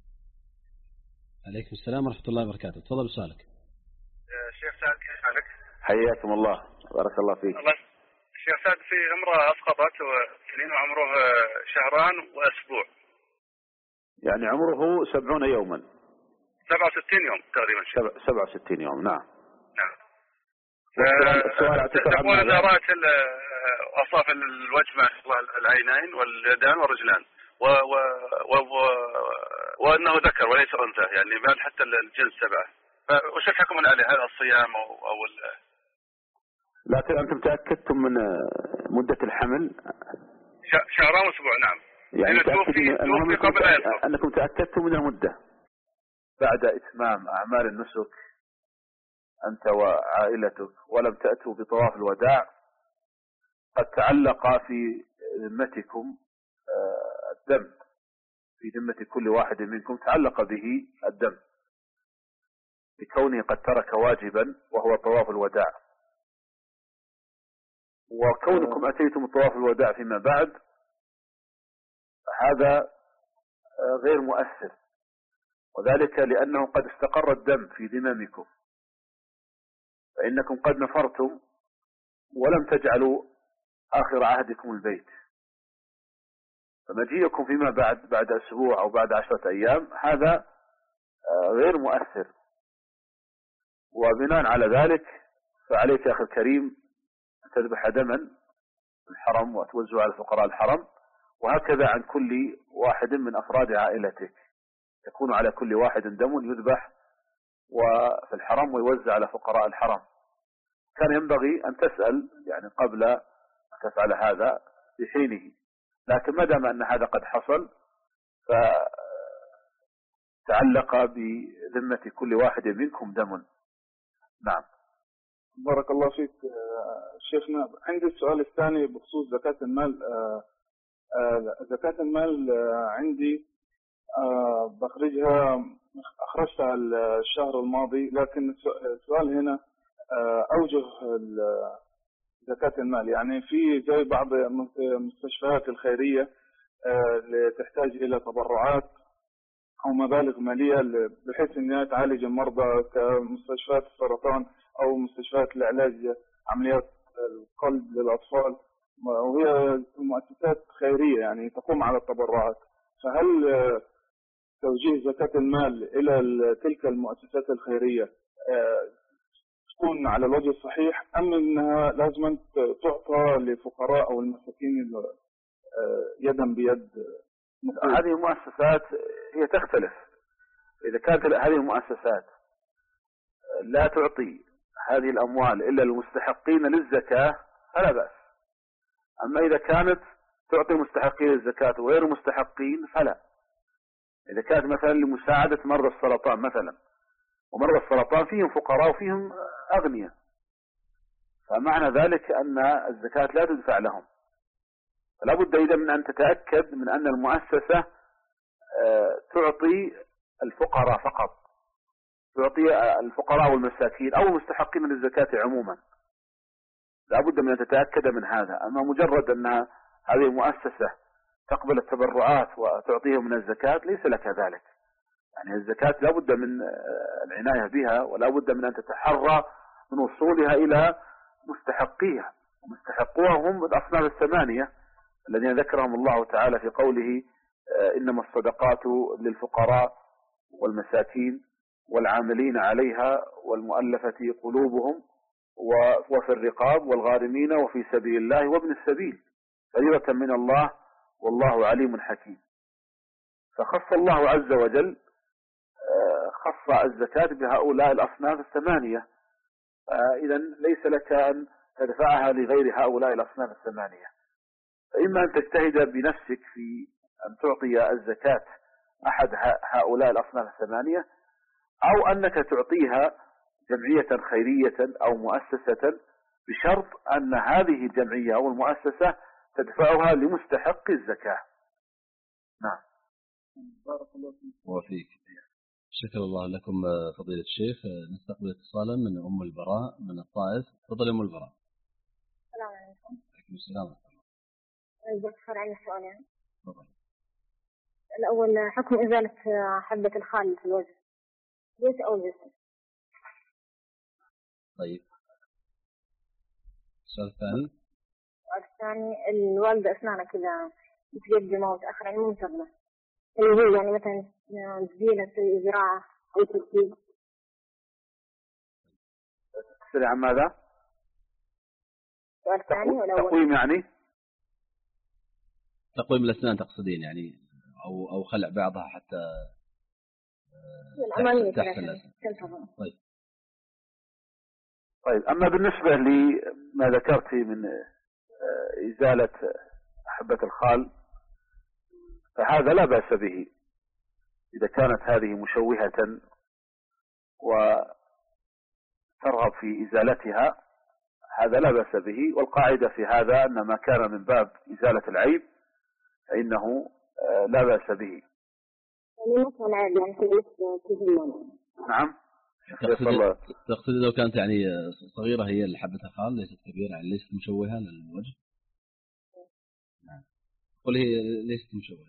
عليكم السلام ورحمة الله وبركاته. تفضل بسؤالك. شيخ سعد كيف حالك؟ حياكم الله بارك الله فيك. الله شيخ سعد، في امرأة أسقطت سنين وعمره شهران وأسبوع، يعني عمره سبعون يوما. سبعة وستين يوم تقريبا. سبعة وستين يوم. نعم نعم. السؤال تقول إذا رأت أصاف الوجه مع العينين واليدان والرجلان و و و و وأنه ذكر وليس أنثى، يعني بعد حتى الجنس سبعة، وش الحكم عليه؟ هذا الصيام أو أو لكن أنتم تأكدتم من مدة الحمل؟ شهران وأسبوع. نعم. يعني توفي توفي قبل أن يسقط. أنكم تأكدتم من المدة بعد إتمام أعمال النسك أنت وعائلتك ولم تأتوا بطواف الوداع، قد تعلق في ذمتكم الدم، في ذمة كل واحد منكم تعلق به الدم بكونه قد ترك واجبا وهو طواف الوداع. وكونكم أتيتم طواف الوداع فيما بعد هذا غير مؤثر، وذلك لأنه قد استقر الدم في ذممكم، فإنكم قد نفرتم ولم تجعلوا آخر عهدكم البيت، فمجيئكم فيما بعد بعد أسبوع أو بعد عشرة أيام هذا غير مؤثر. وبناء على ذلك فعليك يا أخي الكريم أن تذبح دما الحرم وتوزع على فقراء الحرم، وهكذا عن كل واحد من أفراد عائلتك، يكون على كل واحد دم يذبح وفي الحرم ويوزع على فقراء الحرم. كان ينبغي أن تسأل يعني قبل أن تفعل هذا بحينه، لكن ما دام أن هذا قد حصل فتعلق بذمة كل واحد منكم دم. نعم. بارك الله فيك شيخنا. عندي السؤال الثاني بخصوص زكاة المال. زكاة المال عندي بخرجها، أخرجتها الشهر الماضي، لكن السؤال هنا أوجه زكاة المال. يعني في زي بعض المستشفيات الخيرية تحتاج إلى تبرعات أو مبالغ مالية بحيث أنها تعالج المرضى كمستشفيات السرطان أو مستشفيات لعلاج عمليات القلب للأطفال، وهي مؤسسات خيرية يعني تقوم على التبرعات. فهل توجيه زكاة المال إلى تلك المؤسسات الخيرية تكون على الوجه الصحيح، أم أنها لازم تعطى لفقراء أو المساكين يدا بيد؟ هذه المؤسسات هي تختلف. إذا كانت هذه المؤسسات لا تعطي هذه الأموال إلا المستحقين للزكاة فلا بأس. أما إذا كانت تعطي المستحقين للزكاة وغير المستحقين فلا. إذا كانت مثلا لمساعدة مرضى السرطان مثلا، ومرضى السرطان فيهم فقراء وفيهم أغنياء، فمعنى ذلك أن الزكاة لا تدفع لهم. فلا بد إذا من أن تتأكد من أن المؤسسة تعطي الفقراء فقط، تعطي الفقراء والمساكين أو المستحقين للزكاة عموما. لا بد من أن تتأكد من هذا. أما مجرد أن هذه مؤسسة تقبل التبرعات وتعطيه من الزكاة ليس لك ذلك. يعني الزكاة لا بد من العناية بها، ولا بد من أن تتحرى من وصولها إلى مستحقيها. ومستحقوها هم الأصناف الثمانية الذين ذكرهم الله تعالى في قوله إنما الصدقات للفقراء والمساكين والعاملين عليها والمؤلفة قلوبهم وفي الرقاب والغارمين وفي سبيل الله وابن السبيل فريضة من الله والله عليم حكيم. فخص الله عز وجل خص الزكاة بهؤلاء الأصناف الثمانية، إذا ليس لك أن تدفعها لغير هؤلاء الأصناف الثمانية. فإما أن تجتهد بنفسك في أن تعطي الزكاة أحد هؤلاء الأصناف الثمانية، أو أنك تعطيها جمعية خيرية أو مؤسسة بشرط أن هذه الجمعية أو المؤسسة تدفعها لمستحق الزكاة. نعم. بارك الله فيك. وفيك. شكر الله لكم فضيلة الشيخ. نستقبل اتصالا من أم البراء من الطائف. تفضل أم البراء. السلام عليكم. عليكم السلام ورحمة الله. بخير. عندي سؤالين. تفضل. الأول حكم إزالة حبة الخال في الوجه، ليش أو الجسم؟ طيب. السؤال الثاني. السؤال الثاني، الوالدة أسنانها كذا متقدمة ومتأخرة يعني منتظمة، اللي هي يعني مثلا تزيلة زراعة أو تركيب. تسأل عن ماذا؟ السؤال الثاني ولا تقويم يعني؟ تقويم الأسنان تقصدين يعني، أو أو خلع بعضها حتى تحت الأسنان. طيب. طيب. أما بالنسبة لما ذكرت من إزالة حبة الخال فهذا لا بأس به إذا كانت هذه مشوهة وترغب في إزالتها، هذا لا بأس به. والقاعدة في هذا أن ما كان من باب إزالة العيب فإنه لا بأس به. نعم. تقصد لو كانت يعني صغيرة هي الحبة الخال ليست كبيرة، يعني ليست مشوهة للوجه؟ نعم. قل هي ليست مشوهة.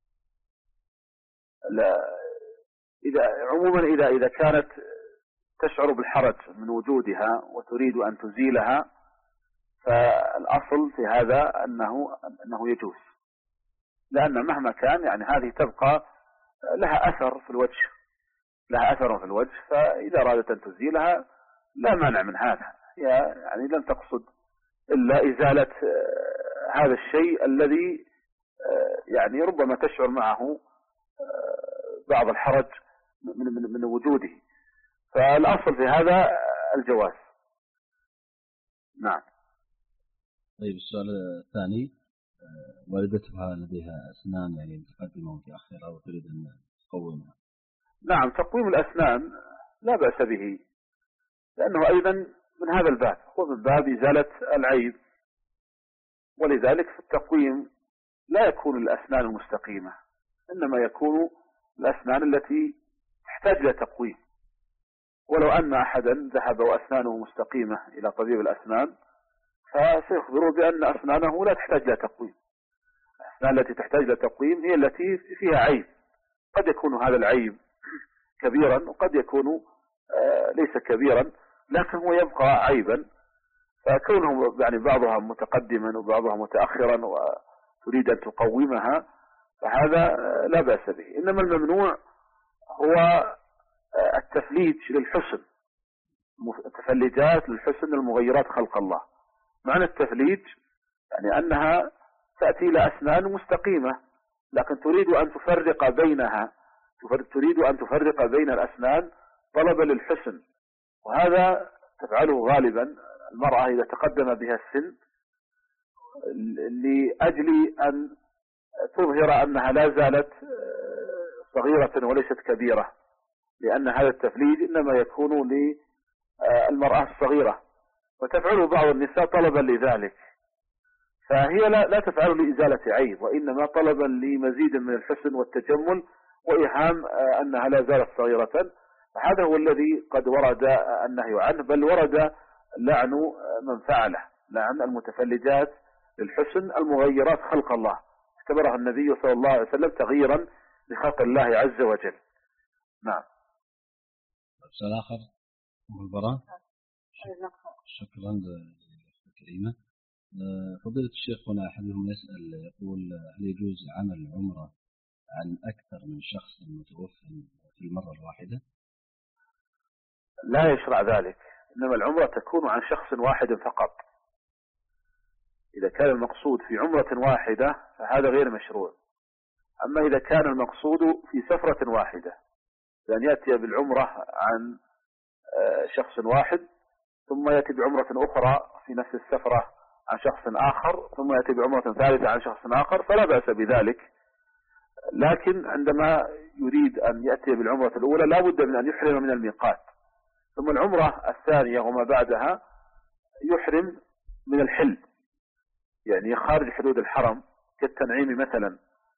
لا، إذا عموما إذا إذا كانت تشعر بالحرج من وجودها وتريد أن تزيلها فالأصل في هذا أنه أنه يجوز، لأن مهما كان يعني هذه تبقى لها أثر في الوجه، لها أثر في الوجه، فإذا أرادت أن تزيلها لا مانع من هذا. يعني لن تقصد إلا إزالة هذا الشيء الذي يعني ربما تشعر معه بعض الحرج من من من وجوده، فالأصل في هذا الجواز. نعم. طيب. السؤال الثاني، والدتها لديها أسنان يعني متقدمة ومتأخرة وتريد أن تقومها. نعم. تقويم الأسنان لا بأس به، لأنه أيضا من هذا الباب، هو من باب إزالة العيب، ولذلك في التقويم لا يكون الأسنان المستقيمة، إنما يكون الأسنان التي تحتاج إلى تقويم. ولو أن أحدا ذهب وأسنانه مستقيمة إلى طبيب الأسنان فسيخبره بأن أسنانه لا تحتاج إلى تقويم. الأسنان التي تحتاج إلى تقويم هي التي فيها عيب، قد يكون هذا العيب كبيرا وقد يكون ليس كبيرا لكن هو يبقى عيبا، فكونهم يعني بعضها متقدما وبعضها متأخرا وتريد أن تقومها فهذا لا بأس به. إنما الممنوع هو التفليج للحسن، التفليجات للحسن المغيرات خلق الله. معنى التفليج يعني أنها تأتي إلى أسنان مستقيمة لكن تريد أن تفرق بينها، تريد أن تفرق بين الأسنان طلبا للحسن، وهذا تفعله غالبا المرأة إذا تقدم بها السن لأجل أن تظهر أنها لا زالت صغيرة وليست كبيرة، لأن هذا التفليج إنما يكون للمرأة الصغيرة، وتفعله بعض النساء طلبا لذلك، فهي لا, لا تفعل لإزالة عيب، وإنما طلبا لمزيد من الحسن والتجمل وإيهام أنها لا زالت صغيرة. هذا هو الذي قد ورد النهي عنه، بل ورد لعن من فعله، نعم المتفلجات للحسن المغيرات خلق الله، اعتبرها النبي صلى الله عليه وسلم تغييرا لخلق الله عز وجل. نعم. سؤال آخر أم البراء. شكرا للأخت الكريمة. فضيلة الشيخ هنا أحدهم يسأل يقول هل يجوز عمل عمرة عن أكثر من شخص متوفى في المرة الواحدة؟ لا يشرع ذلك، إنما العمرة تكون عن شخص واحد فقط. إذا كان المقصود في عمرة واحدة فهذا غير مشروع. أما إذا كان المقصود في سفرة واحدة، لأن يأتي بالعمرة عن شخص واحد ثم يأتي بعمرة أخرى في نفس السفرة عن شخص آخر ثم يأتي بعمرة ثالثة عن شخص آخر، فلا بأس بذلك. لكن عندما يريد أن يأتي بالعمرة الأولى لا بد من أن يحرم من الميقات، ثم العمرة الثانية وما بعدها يحرم من الحل، يعني خارج حدود الحرم كالتنعيم مثلا.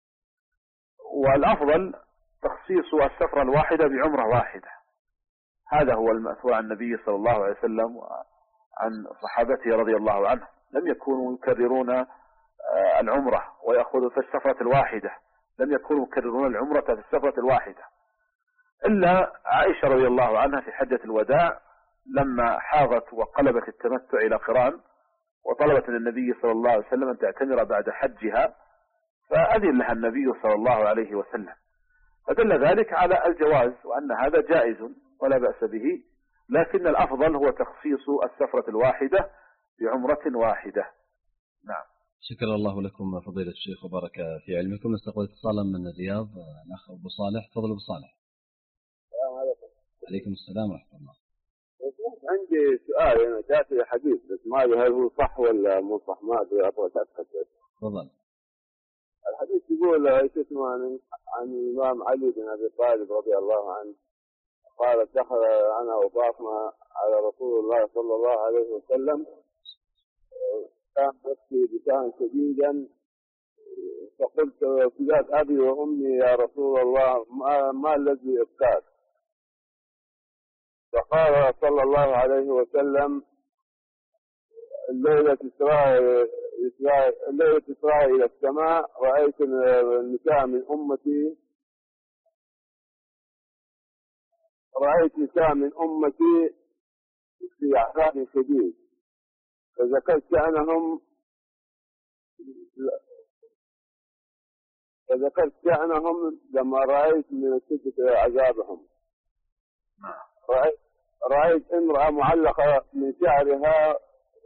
والأفضل تخصيص السفرة الواحدة بعمرة واحدة، هذا هو المأثور عن النبي صلى الله عليه وسلم وعن صحابته رضي الله عنهم، لم يكونوا يكررون العمرة ويأخذوا في السفرة الواحدة، لم يكونوا يكررون العمرة في السفرة الواحدة، إلا عائشة رضي الله عنها في حجة الوداع لما حاضت وقلبت التمتع إلى قران وطلبت من النبي صلى الله عليه وسلم أن تعتمر بعد حجها، فأذن لها النبي صلى الله عليه وسلم، فدل ذلك على الجواز وأن هذا جائز ولا بأس به، لكن الأفضل هو تخصيص السفرة الواحدة بعمرة واحدة. نعم. شكر الله لكم فضيلة الشيخ وبارك في علمكم. نستقبل اتصالا من الرياض، الأخ أبو صالح. تفضل أبو صالح. السلام عليكم. عليكم السلام ورحمة الله. عندي سؤال، أنا جاتني حديث بس ما أدري هل هو صح ولا مو صح، ما أدري أبغى أتأكد. تفضل. الحديث يقول ايش اسمه عن عن الإمام علي بن أبي طالب رضي الله عنه قال دخل أنا وفاطمة على رسول الله صلى الله عليه وسلم كان يبكي بكاء شديدا، فقلت فداك أبي وأمي يا رسول الله ما, ما الذي أبكاك؟ فقال صلى الله عليه وسلم الليلة إسراء الليلة إسراء إلى السماء رأيت النساء من أمتي رأيت نساء من أمتي في عذاب شديد، فذكرت شأنهم فذكرت شأنهم لما رأيت من شدة عذابهم. رأيت رأيت امرأة معلقة من شعرها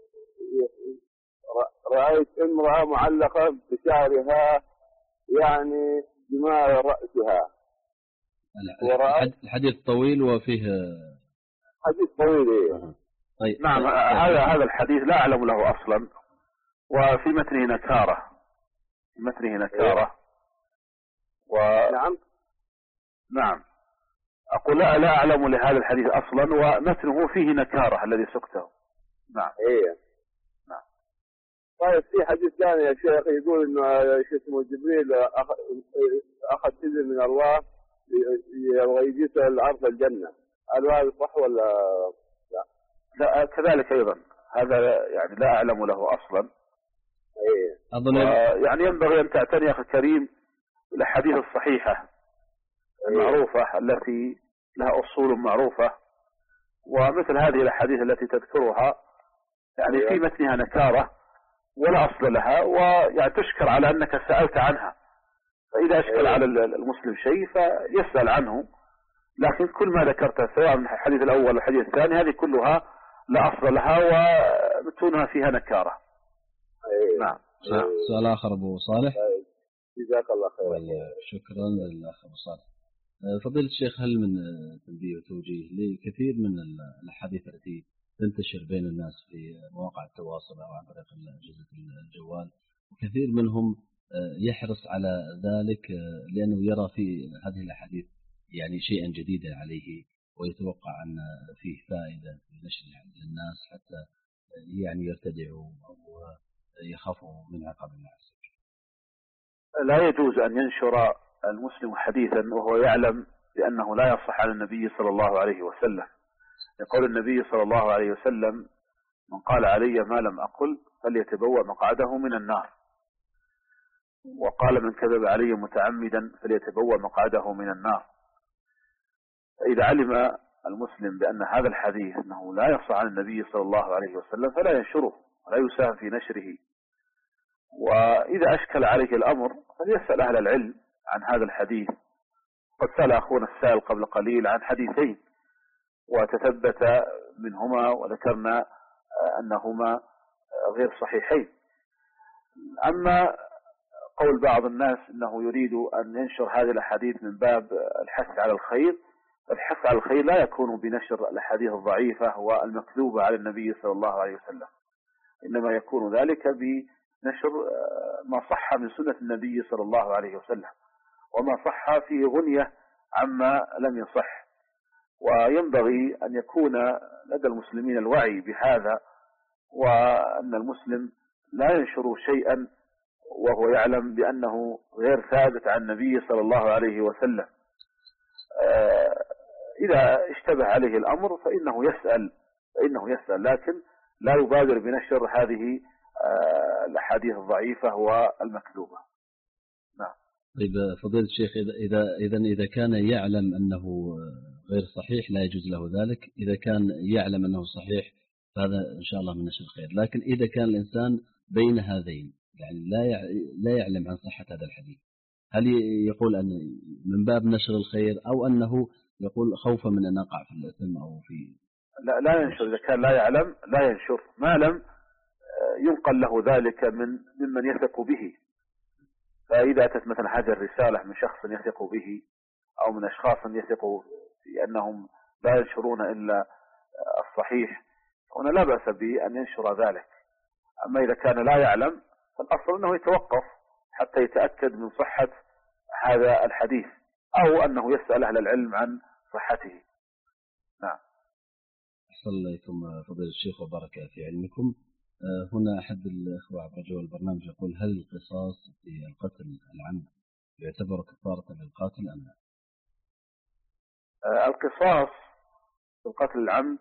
رأيت امرأة معلقة بشعرها يعني دماء رأسها. الحديث طويل وفيه حديث طويل. إيه؟ طيب. نعم. هذا هذا الحديث لا أعلم له أصلا، وفي متنه نكارة، في متنه نكارة. و... نعم نعم أقول لا لا أعلم لهذا الحديث أصلا، ومتنه فيه نكارة الذي سقته. نعم. إيه. نعم. طيب في حديث ثاني يا شيخ يقول إنه شو اسمه جبريل أخذ إذن من الله ليجلس العرض الجنة، هل هذا صح ولا لا؟ لا كذلك أيضا، هذا يعني لا أعلم له أصلا. إيه. أظن يعني ينبغي أن تعتني أخي الكريم الأحاديث الصحيحة المعروفة التي لها أصول معروفة، ومثل هذه الأحاديث التي تذكرها يعني في متنها نكارة ولا أصل لها، ويعني تشكر على أنك سألت عنها، فإذا أشكل على المسلم شيء فيسأل عنه، لكن كل ما ذكرته سواء من الحديث الأول والحديث الثاني هذه كلها لا أصل لها ومتونها فيها نكارة. نعم. سؤال آخر أبو صالح. جزاك الله خير. شكرا للأخ أبو صالح. فضيلة الشيخ، هل من تنبيه وتوجيه لكثير من الأحاديث التي تنتشر بين الناس في مواقع التواصل أو عن طريق أجهزة الجوال، وكثير منهم يحرص على ذلك لأنه يرى في هذه الأحاديث يعني شيئا جديدا عليه، ويتوقع أن فيه فائدة في نشرها للناس حتى يعني يرتدعوا أو يخافوا من عقاب الله عز وجل. لا يجوز أن ينشر المسلم حديثا وهو يعلم بأنه لا يصح على النبي صلى الله عليه وسلم. يقول النبي صلى الله عليه وسلم من قال علي ما لم أقل فليتبوأ مقعده من النار، وقال من كذب علي متعمدا فليتبوأ مقعده من النار. فإذا علم المسلم بأن هذا الحديث أنه لا يصح عن النبي صلى الله عليه وسلم فلا ينشره ولا يساهم في نشره. وإذا أشكل عليه الأمر فليسأل أهل العلم عن هذا الحديث. قد سأل أخونا السائل قبل قليل عن حديثين وتثبت منهما وذكرنا أنهما غير صحيحين. أما قول بعض الناس أنه يريد أن ينشر هذه الأحاديث من باب الحث على الخير، الحث على الخير لا يكون بنشر الأحاديث الضعيفة والمكذوبة على النبي صلى الله عليه وسلم، إنما يكون ذلك بنشر ما صح من سنة النبي صلى الله عليه وسلم، وما صح فيه غنية عما لم يصح. وينبغي أن يكون لدى المسلمين الوعي بهذا، وأن المسلم لا ينشر شيئا وهو يعلم بأنه غير ثابت عن النبي صلى الله عليه وسلم. إذا اشتبه عليه الأمر فإنه يسأل فإنه يسأل لكن لا يبادر بنشر هذه الأحاديث الضعيفة والمكذوبة. نعم. طيب فضيلة الشيخ، إذا إذا إذا كان يعلم أنه غير صحيح لا يجوز له ذلك، إذا كان يعلم أنه صحيح فهذا إن شاء الله من نشر الخير. لكن إذا كان الإنسان بين هذين، يعني لا لا يعلم عن صحة هذا الحديث، هل يقول أن من باب نشر الخير أو أنه يقول خوفا من أن أقع في الإثم أو في؟ لا لا ينشر. إذا كان لا يعلم لا ينشر ما لم ينقل له ذلك من ممن يثق به. فإذا أتت مثلا هذه الرسالة من شخص يثق به أو من أشخاص يثقوا في أنهم لا ينشرون إلا الصحيح، هنا لا بأس بأن ينشر ذلك. أما إذا كان لا يعلم فالأصل أنه يتوقف حتى يتأكد من صحة هذا الحديث، أو أنه يسأل أهل العلم عن صحته. نعم. أحسن إليكم فضيلة الشيخ وبارك في علمكم. هنا أحد الأخوة عبر جو البرنامج يقول: هل القصاص في القتل العمد يعتبر كفارة للقاتل أم لا؟ القصاص في القتل العمد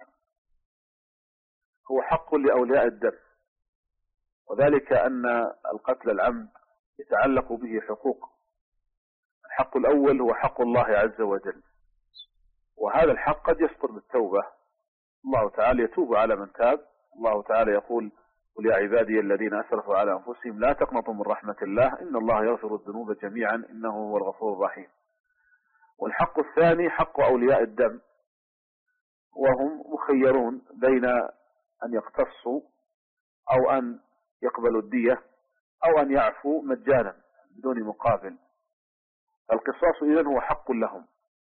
هو حق لأولياء الدم، وذلك أن القتل العمد يتعلق به حقوق. الحق الأول هو حق الله عز وجل، وهذا الحق قد يسقط بالتوبة. الله تعالى يتوب على من تاب. الله تعالى يقول: قل يا عبادي الذين أسرفوا على أنفسهم لا تقنطوا من رحمة الله إن الله يغفر الذنوب جميعا إنه هو الغفور الرحيم. والحق الثاني حق أولياء الدم، وهم مخيرون بين أن يقتصوا أو أن يقبلوا الدية أو أن يعفوا مجانا بدون مقابل. القصاص إذن هو حق لهم.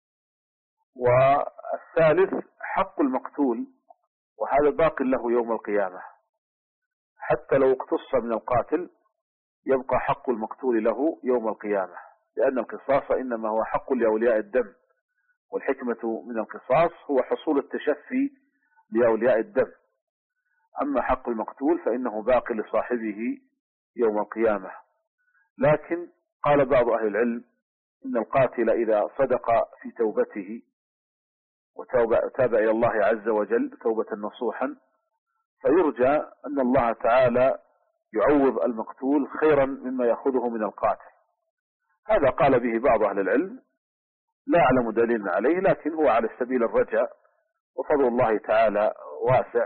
والثالث حق المقتول، وهذا باق له يوم القيامة. حتى لو اقتص من القاتل يبقى حق المقتول له يوم القيامة، لأن القصاص إنما هو حق لأولياء الدم، والحكمة من القصاص هو حصول التشفي لأولياء الدم. أما حق المقتول فإنه باق لصاحبه يوم القيامة. لكن قال بعض أهل العلم إن القاتل إذا صدق في توبته وتاب إلى الله عز وجل توبة نصوحا فيرجى أن الله تعالى يعوض المقتول خيرا مما يأخذه من القاتل. هذا قال به بعض أهل العلم، لا أعلم دليل عليه، لكن هو على سبيل الرجاء، وفضل الله تعالى واسع.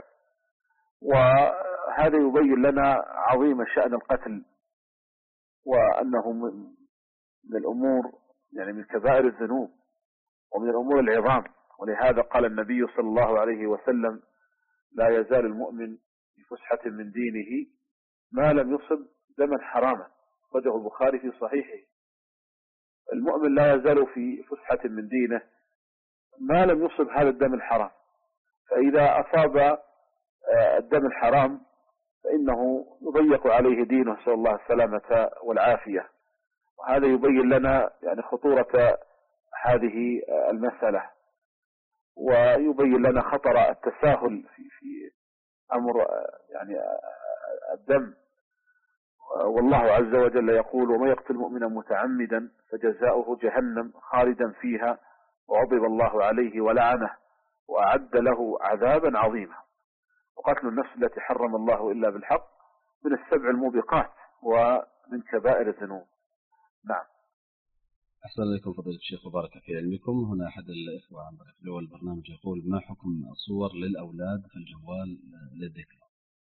وهذا يبين لنا عظيم شأن القتل، وأنه من الأمور يعني من كبائر الذنوب ومن الأمور العظام. ولهذا قال النبي صلى الله عليه وسلم: لا يزال المؤمن في فسحة من دينه ما لم يصب دما حراما. أخرجه البخاري في صحيحه. المؤمن لا يزال في فسحة من دينه ما لم يصب هذا الدم الحرام، فإذا أصاب الدم الحرام فإنه يضيق عليه دينه، نسأل الله السلامة والعافية. وهذا يبين لنا يعني خطورة هذه المسألة، ويبين لنا خطر التساهل في في أمر يعني الدم. والله عز وجل يقول: وما يقتل مؤمنا متعمدا فجزاؤه جهنم خالدا فيها وغضب الله عليه ولعنه وأعد له عذابا عظيما. وقتل النفس التي حرم الله إلا بالحق من السبع الموبقات ومن كبائر الذنوب. نعم. أحسن إليكم فضيلة الشيخ وبارك في علمكم. هنا أحد الإخوة عن طريق الأول البرنامج يقول: ما حكم الصور للأولاد في الجوال للذكر؟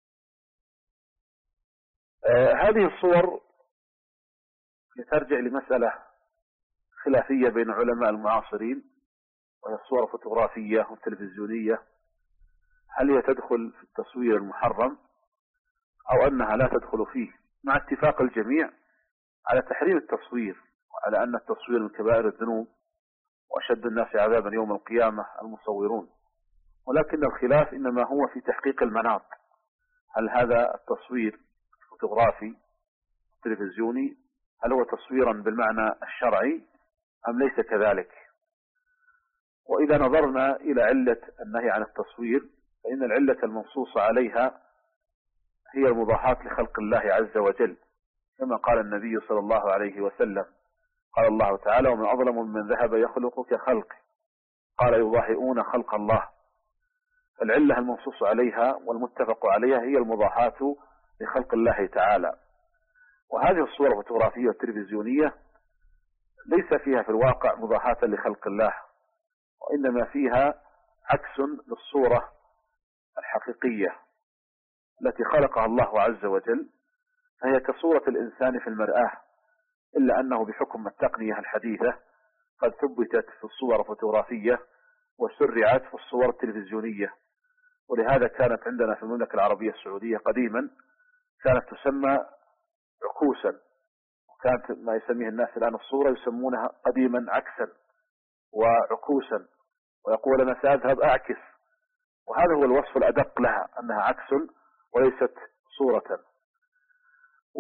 آه هذه الصور ترجع لمسألة خلافية بين علماء المعاصرين، وهي الصور الفوتوغرافية والتلفزيونية، هل هي تدخل في التصوير المحرم أو أنها لا تدخل فيه، مع اتفاق الجميع على تحريم التصوير، وعلى أن التصوير من كبائر الذنوب، وأشد الناس عذابا يوم القيامة المصورون. ولكن الخلاف إنما هو في تحقيق المناط، هل هذا التصوير الفوتوغرافي التلفزيوني هل هو تصويرا بالمعنى الشرعي أم ليس كذلك؟ وإذا نظرنا إلى علة النهي عن التصوير، فإن العلة المنصوص عليها هي المضاهاة لخلق الله عز وجل، كما قال النبي صلى الله عليه وسلم: قال الله تعالى: ومن أظلم من ذهب يخلق كخلقه، قال: يضاهئون خلق الله. العلة المنصوص عليها والمتفق عليها هي المضاهاة لخلق الله تعالى. وهذه الصورة الفوتوغرافية والتلفزيونية ليس فيها في الواقع مضاهاة لخلق الله، وإنما فيها عكس للصورة الحقيقية التي خلقها الله عز وجل، فهي كصورة الإنسان في المرآة، إلا أنه بحكم التقنية الحديثة قد ثبتت في الصور الفوتوغرافية وسرعت في الصور التلفزيونية. ولهذا كانت عندنا في المملكة العربية السعودية قديما كانت تسمى عكوسا، وكانت ما يسميه الناس الآن الصورة يسمونها قديما عكسا وعكوسا، ويقول أنا سأذهب أعكس، وهذا هو الوصف الأدق لها، أنها عكس وليست صورة. و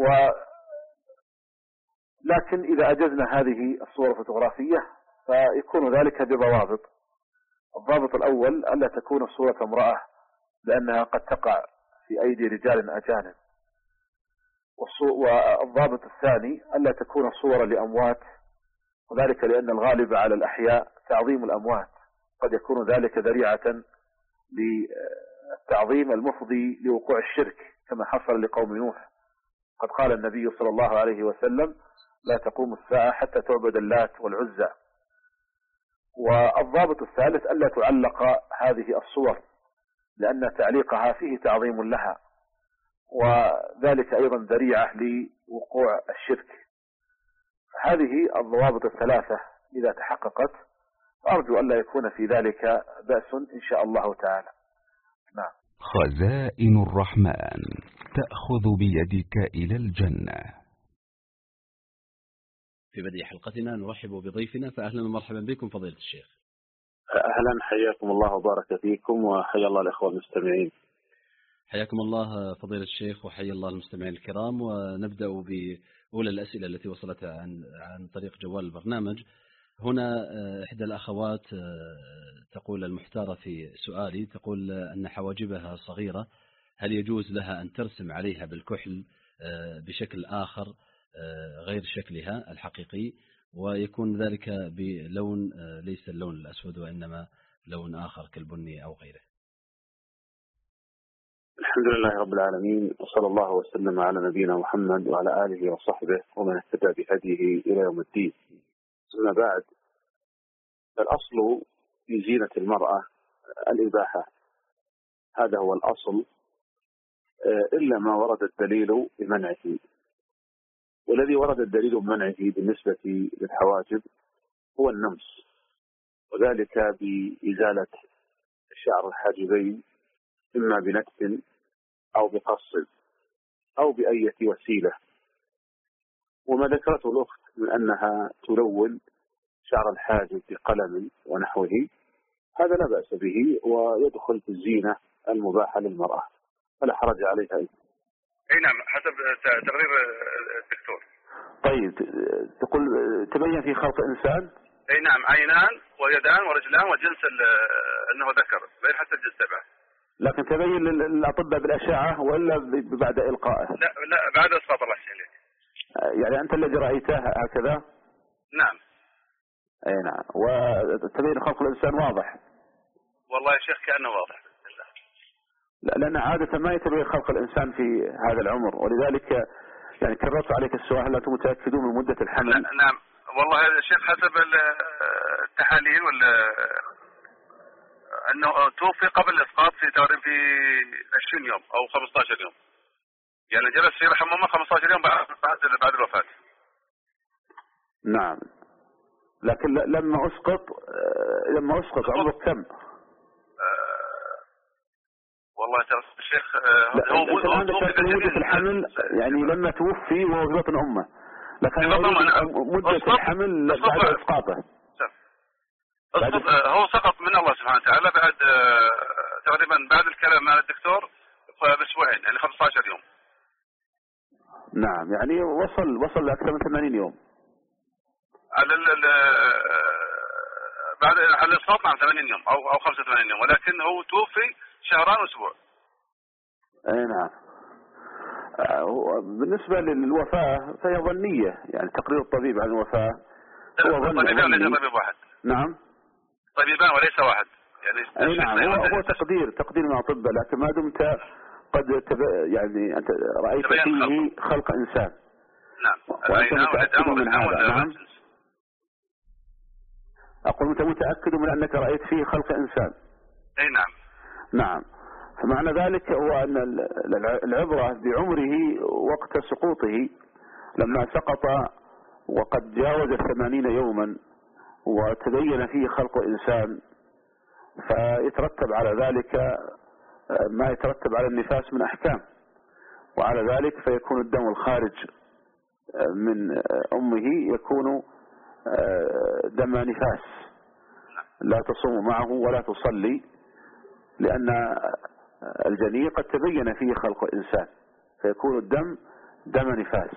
لكن إذا أجزنا هذه الصورة الفوتوغرافية فيكون ذلك بضوابط. الضابط الأول ألا تكون صورة امرأة، لأنها قد تقع في أيدي رجال أجانب. والضابط الثاني ألا تكون صورة لأموات، وذلك لأن الغالب على الأحياء تعظيم الأموات، قد يكون ذلك ذريعة للتعظيم المفضي لوقوع الشرك، كما حصل لقوم نوح. قد قال النبي صلى الله عليه وسلم: لا تقوم الساعة حتى تعبد اللات والعزى. والضابط الثالث ألا تعلق هذه الصور، لأن تعليقها فيه تعظيم لها، وذلك أيضا ذريعة لوقوع الشرك. هذه الضوابط الثلاثة إذا تحققت أرجو ألا يكون في ذلك بأس إن شاء الله تعالى. نعم. خزائن الرحمن تأخذ بيدك إلى الجنة. في بدء حلقتنا نرحب بضيفنا، فأهلا ومرحبا بكم فضيلة الشيخ. أهلا، حياكم الله وبارك فيكم، وحيا الله الأخوة المستمعين. حياكم الله فضيلة الشيخ، وحيا الله المستمعين الكرام. ونبدأ بأولى الأسئلة التي وصلت عن عن طريق جوال البرنامج. هنا إحدى الأخوات تقول المحتارة في سؤالي، تقول أن حواجبها صغيرة، هل يجوز لها أن ترسم عليها بالكحل بشكل آخر غير شكلها الحقيقي، ويكون ذلك بلون ليس اللون الأسود وإنما لون آخر كالبني أو غيره؟ الحمد لله رب العالمين، وصلى الله وسلم على نبينا محمد وعلى آله وصحبه ومن اهتدى بهديه إلى يوم الدين. أما بعد، الأصل في زينة المرأة الإباحة، هذا هو الأصل، إلا ما ورد الدليل بمنعه. والذي ورد الدليل بمنعه بالنسبة للحواجب هو النمس، وذلك بإزالة شعر الحاجبين إما بنتف أو بقص أو بأية وسيلة. وما ذكرته الأخت من أنها تلون شعر الحاجب بقلم ونحوه، هذا لا بأس به ويدخل في الزينة المباحة للمرأة، فلا حرج عليها. أي نعم، حسب تقرير الدكتور. طيب، تقول تبين في خلق إنسان؟ أي نعم، عينان ويدان ورجلان وجنس أنه ذكر، غير حتى الجنس سبعة. لكن تبين للأطباء بالأشعة ولا بعد إلقائه؟ لا لا، بعد إسقاط الله عليك. يعني أنت الذي رأيته هكذا؟ نعم. أي نعم. وتبين خلق الإنسان واضح؟ والله يا شيخ كأنه واضح. لأن عادة ما يتبين خلق الإنسان في هذا العمر، ولذلك يعني كررت عليك السؤال هل أنتم متأكدون من مدة الحمل؟ نعم والله يا شيخ حسب التحاليل ولا أنه توفي قبل الإسقاط في تقريبا في عشرين يوم أو خمسة عشر يوم، يعني جلس في رحم أمه خمسة عشر يوم بعد بعد الوفاة. نعم، لكن لما أسقط لما أسقط عمره كم؟ والله ترى الشيخ هو هو ذكرت مدة الحمل يعني لما توفي وهو في بطن أمه، لكن مدة الحمل بعد إسقاطه. هو سقط من الله سبحانه وتعالى بعد تقريبا بعد الكلام مع الدكتور بأسبوعين، يعني خمسة عشر يوم. نعم، يعني وصل وصل لأكثر من ثمانين يوم. على ال بعد على الإسقاط نعم ثمانين يوم أو أو خمسة وثمانين يوم، ولكن هو توفي شهران وأسبوع. أي نعم. بالنسبة للوفاة فهي ظنية، يعني تقرير الطبيب عن الوفاة هو ظني. طبيبان وليس طبيب واحد. نعم. طبيبان وليس واحد. يعني أي نعم، هو هو تقدير تقدير من الأطباء، لكن ما دمت قد تب... يعني أنت رأيت فيه خلق. خلق إنسان. نعم. وأنت متأكد من هذا. نعم. أقول أنت متأكد من أنك رأيت فيه خلق إنسان. أي نعم. نعم، فمعنى ذلك هو أن العبرة بعمره وقت سقوطه، لما سقط وقد جاوز الثمانين يوما وتبين فيه خلق إنسان، فيترتب على ذلك ما يترتب على النفاس من أحكام، وعلى ذلك فيكون الدم الخارج من أمه يكون دم نفاس، لا تصوم معه ولا تصلي، لأن الجنين قد تبين فيه خلق إنسان، فيكون الدم دم نفاس.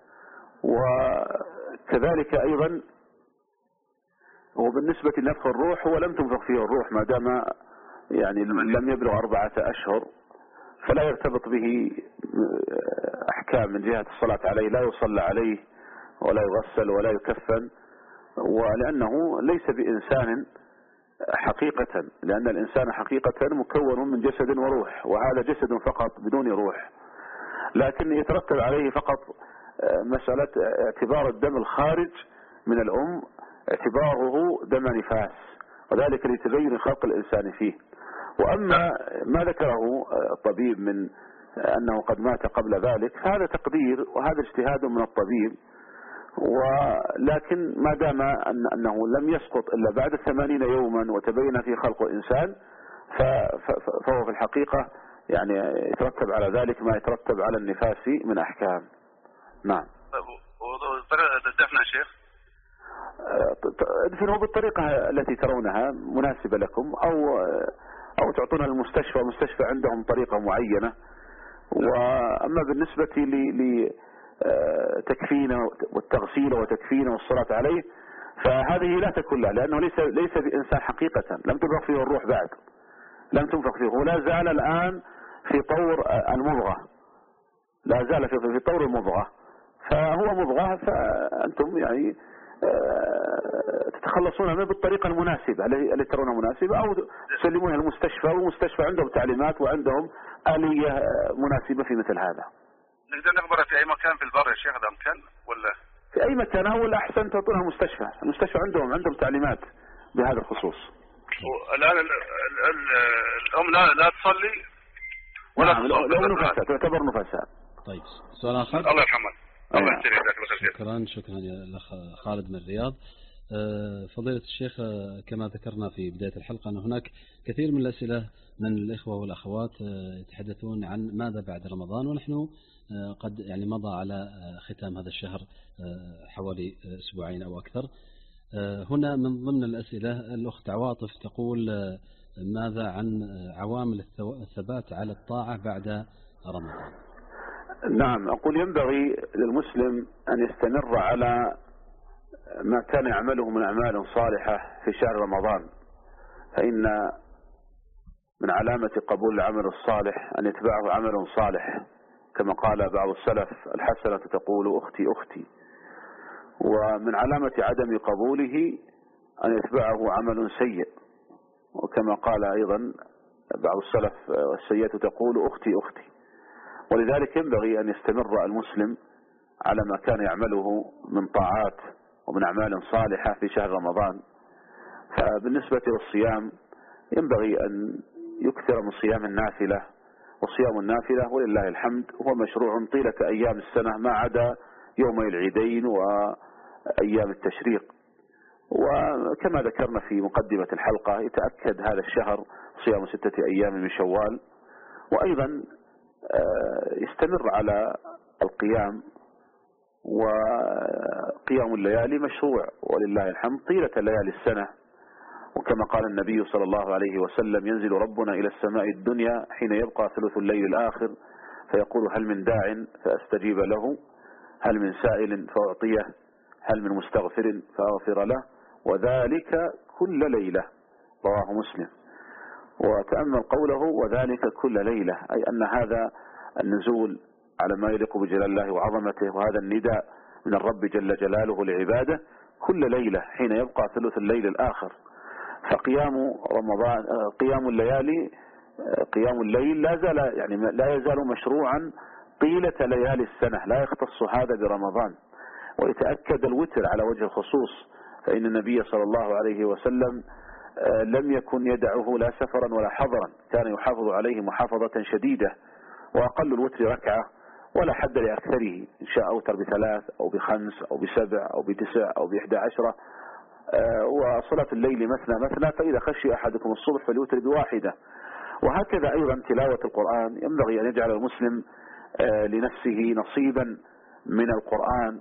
وكذلك أيضا هو بالنسبة لنفخ الروح هو لم تنفخ فيه الروح ما دام يعني لم يبلغ أربعة أشهر، فلا يرتبط به أحكام من جهة الصلاة عليه، لا يصلى عليه ولا يغسل ولا يكفن، ولأنه ليس بإنسان حقيقة، لأن الإنسان حقيقة مكون من جسد وروح، وهذا جسد فقط بدون روح، لكن يترتب عليه فقط مسألة اعتبار الدم الخارج من الأم اعتباره دم نفاس، وذلك لتبين خلق الإنسان فيه. وأما ما ذكره الطبيب من أنه قد مات قبل ذلك فهذا تقدير وهذا اجتهاد من الطبيب، ولكن ما دام أن أنه لم يسقط إلا بعد الثمانين يوما وتبين فيه خلق إنسان فهو في الحقيقة يعني يترتب على ذلك ما يترتب على النفاس من أحكام. نعم. الدفن يا شيخ ادفنوا بالطريقة التي ترونها مناسبة لكم، أو أو تعطونا المستشفى، المستشفى عندهم طريقة معينة. وأما بالنسبة لتكفينه والتغسيل وتكفينه والصلاة عليه فهذه لا تكون له، لأنه ليس ليس بإنسان حقيقة، لم تنفخ فيه الروح بعد، لم تنفخ فيه، ولا زال الآن في طور المضغة، لا زال في في طور المضغة، فهو مضغة، فأنتم يعني تتخلصون منه بالطريقة المناسبة التي ترونها مناسبة، أو تسلمونها المستشفى، والمستشفى عندهم تعليمات وعندهم آلية مناسبة في مثل هذا. نقدر نقبرها في أي مكان في البر يا شيخ هذا مكان ولا؟ في أي مكان، هو الأحسن تعطونها المستشفى، المستشفى عندهم عندهم تعليمات بهذا الخصوص. الآن الأم لا لا تصلي ولا نعم لو نفسها تعتبر نفسها. طيب سؤال آخر. الله يرحمه. الله يسلمك. شكرا شكرا يا الأخ خالد من الرياض. فضيلة الشيخ كما ذكرنا في بداية الحلقة أن هناك كثير من الأسئلة من الإخوة والأخوات يتحدثون عن ماذا بعد رمضان، ونحن قد يعني مضى على ختام هذا الشهر حوالي أسبوعين أو أكثر. هنا من ضمن الأسئلة الأخت عواطف تقول ماذا عن عوامل الثبات على الطاعة بعد رمضان؟ نعم، أقول ينبغي للمسلم أن يستمر على ما كان يعمله من أعمال صالحة في شهر رمضان، فإن من علامة قبول العمل الصالح أن يتبعه عمل صالح، كما قال بعض السلف الحسنة تقول أختي أختي. ومن علامة عدم قبوله أن يتبعه عمل سيء، وكما قال أيضا بعض السلف السيئة تقول أختي أختي. ولذلك ينبغي أن يستمر المسلم على ما كان يعمله من طاعات ومن أعمال صالحة في شهر رمضان. فبالنسبة للصيام ينبغي أن يكثر من صيام النافلة، وصيام النافلة ولله الحمد هو مشروع طيلة أيام السنة ما عدا يومي العيدين وأيام التشريق. وكما ذكرنا في مقدمة الحلقة يتأكد هذا الشهر صيام ستة أيام من شوال، وأيضا يستمر على القيام، وقيام الليالي مشروع ولله الحمد طيلة ليالي السنة. وكما قال النبي صلى الله عليه وسلم ينزل ربنا إلى السماء الدنيا حين يبقى ثلث الليل الآخر فيقول هل من داع فأستجيب له، هل من سائل فأعطيه، هل من مستغفر فأغفر له، وذلك كل ليلة، رواه مسلم. وتأمل قوله وذلك كل ليلة، أي أن هذا النزول على ما يليق بجلال الله وعظمته، وهذا النداء من الرب جل جلاله لعباده كل ليلة حين يبقى ثلث الليل الآخر. فقيام رمضان قيام الليالي قيام الليل لا زال يعني لا يزال مشروعا طيلة ليالي السنة، لا يختص هذا برمضان. ويتأكد الوتر على وجه الخصوص، فإن النبي صلى الله عليه وسلم لم يكن يدعه لا سفرا ولا حضرا، كان يحافظ عليه محافظة شديدة، وأقل الوتر ركعة ولا حد لأكثره، إن شاء أوتر بثلاث أو بخمس أو بسبع أو بتسع أو بإحدى عشرة. وصلاة الليل مثنى مثنى، فإذا خشي أحدكم الصبح فليوتر بواحدة. وهكذا أيضا تلاوة القرآن، ينبغي أن يجعل المسلم لنفسه نصيبا من القرآن،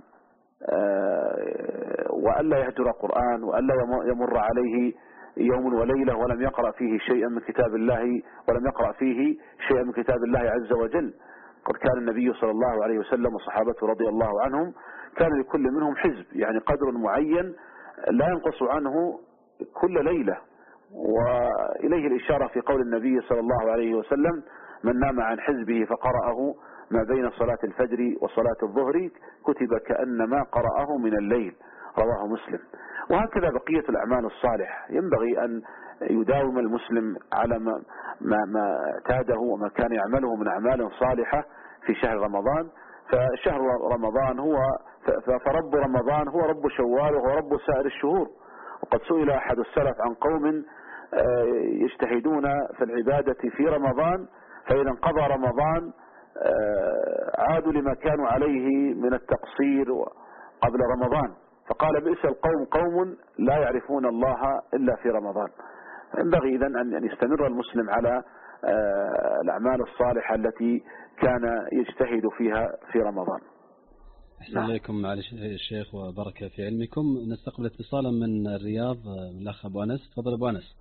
وألا يهجر القرآن، وألا يمر عليه يوم وليلة ولم يقرأ فيه شيئا من كتاب الله ولم يقرأ فيه شيئا من كتاب الله عز وجل. قد كان النبي صلى الله عليه وسلم وصحابته رضي الله عنهم كان لكل منهم حزب، يعني قدر معين لا ينقص عنه كل ليلة. وإليه الإشارة في قول النبي صلى الله عليه وسلم من نام عن حزبه فقرأه ما بين صلاة الفجر وصلاة الظهر كتب كأنما قرأه من الليل، رواه مسلم. وهكذا بقية الأعمال الصالحة ينبغي أن يداوم المسلم على ما, ما, ما اعتاده وما كان يعمله من أعمال صالحة في شهر رمضان. فشهر رمضان هو فرب رمضان هو رب شوال وهو رب سائر الشهور. وقد سئل أحد السلف عن قوم يجتهدون في العبادة في رمضان فإذا انقضى رمضان عادوا لما كانوا عليه من التقصير قبل رمضان، فقال بئس القوم قوم لا يعرفون الله إلا في رمضان. ينبغي إذن أن يستمر المسلم على الأعمال الصالحة التي كان يجتهد فيها في رمضان. أحسن إليكم معالي الشيخ وبركة في علمكم. نستقبل اتصالا من الرياض من الأخ أبو أنس. تفضل أبو أنس.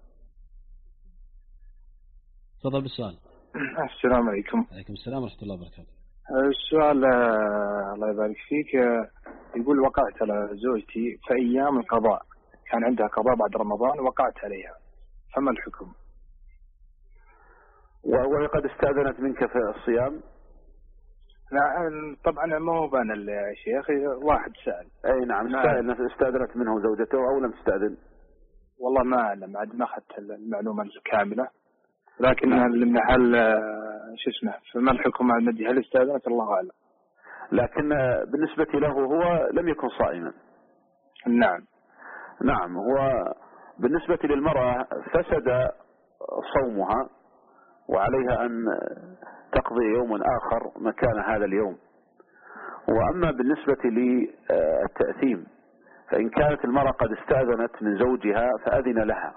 تفضل بالسؤال. السلام عليكم. عليكم السلام ورحمة الله وبركاته. السؤال الله يبارك فيك، يقول وقعت على زوجتي في أيام القضاء، كان عندها قضاء بعد رمضان وقعت عليها، فما الحكم؟ وهي قد استأذنت منك في الصيام؟ لا طبعا ما هو بان يا شيخ، واحد سأل. أي نعم استأذنت استأذنت منه زوجته أو لم تستأذن؟ والله ما أعلم، عاد ما أخذت المعلومة الكاملة، لكن المحل شو اسمه فما الحكم على المدي، هل استأذنت؟ الله أعلم. لكن بالنسبة له هو لم يكن صائما. نعم نعم. هو بالنسبة للمرأة فسد صومها وعليها أن تقضي يوم آخر مكان هذا اليوم. وأما بالنسبة للتأثيم فإن كانت المرأة قد استأذنت من زوجها فأذن لها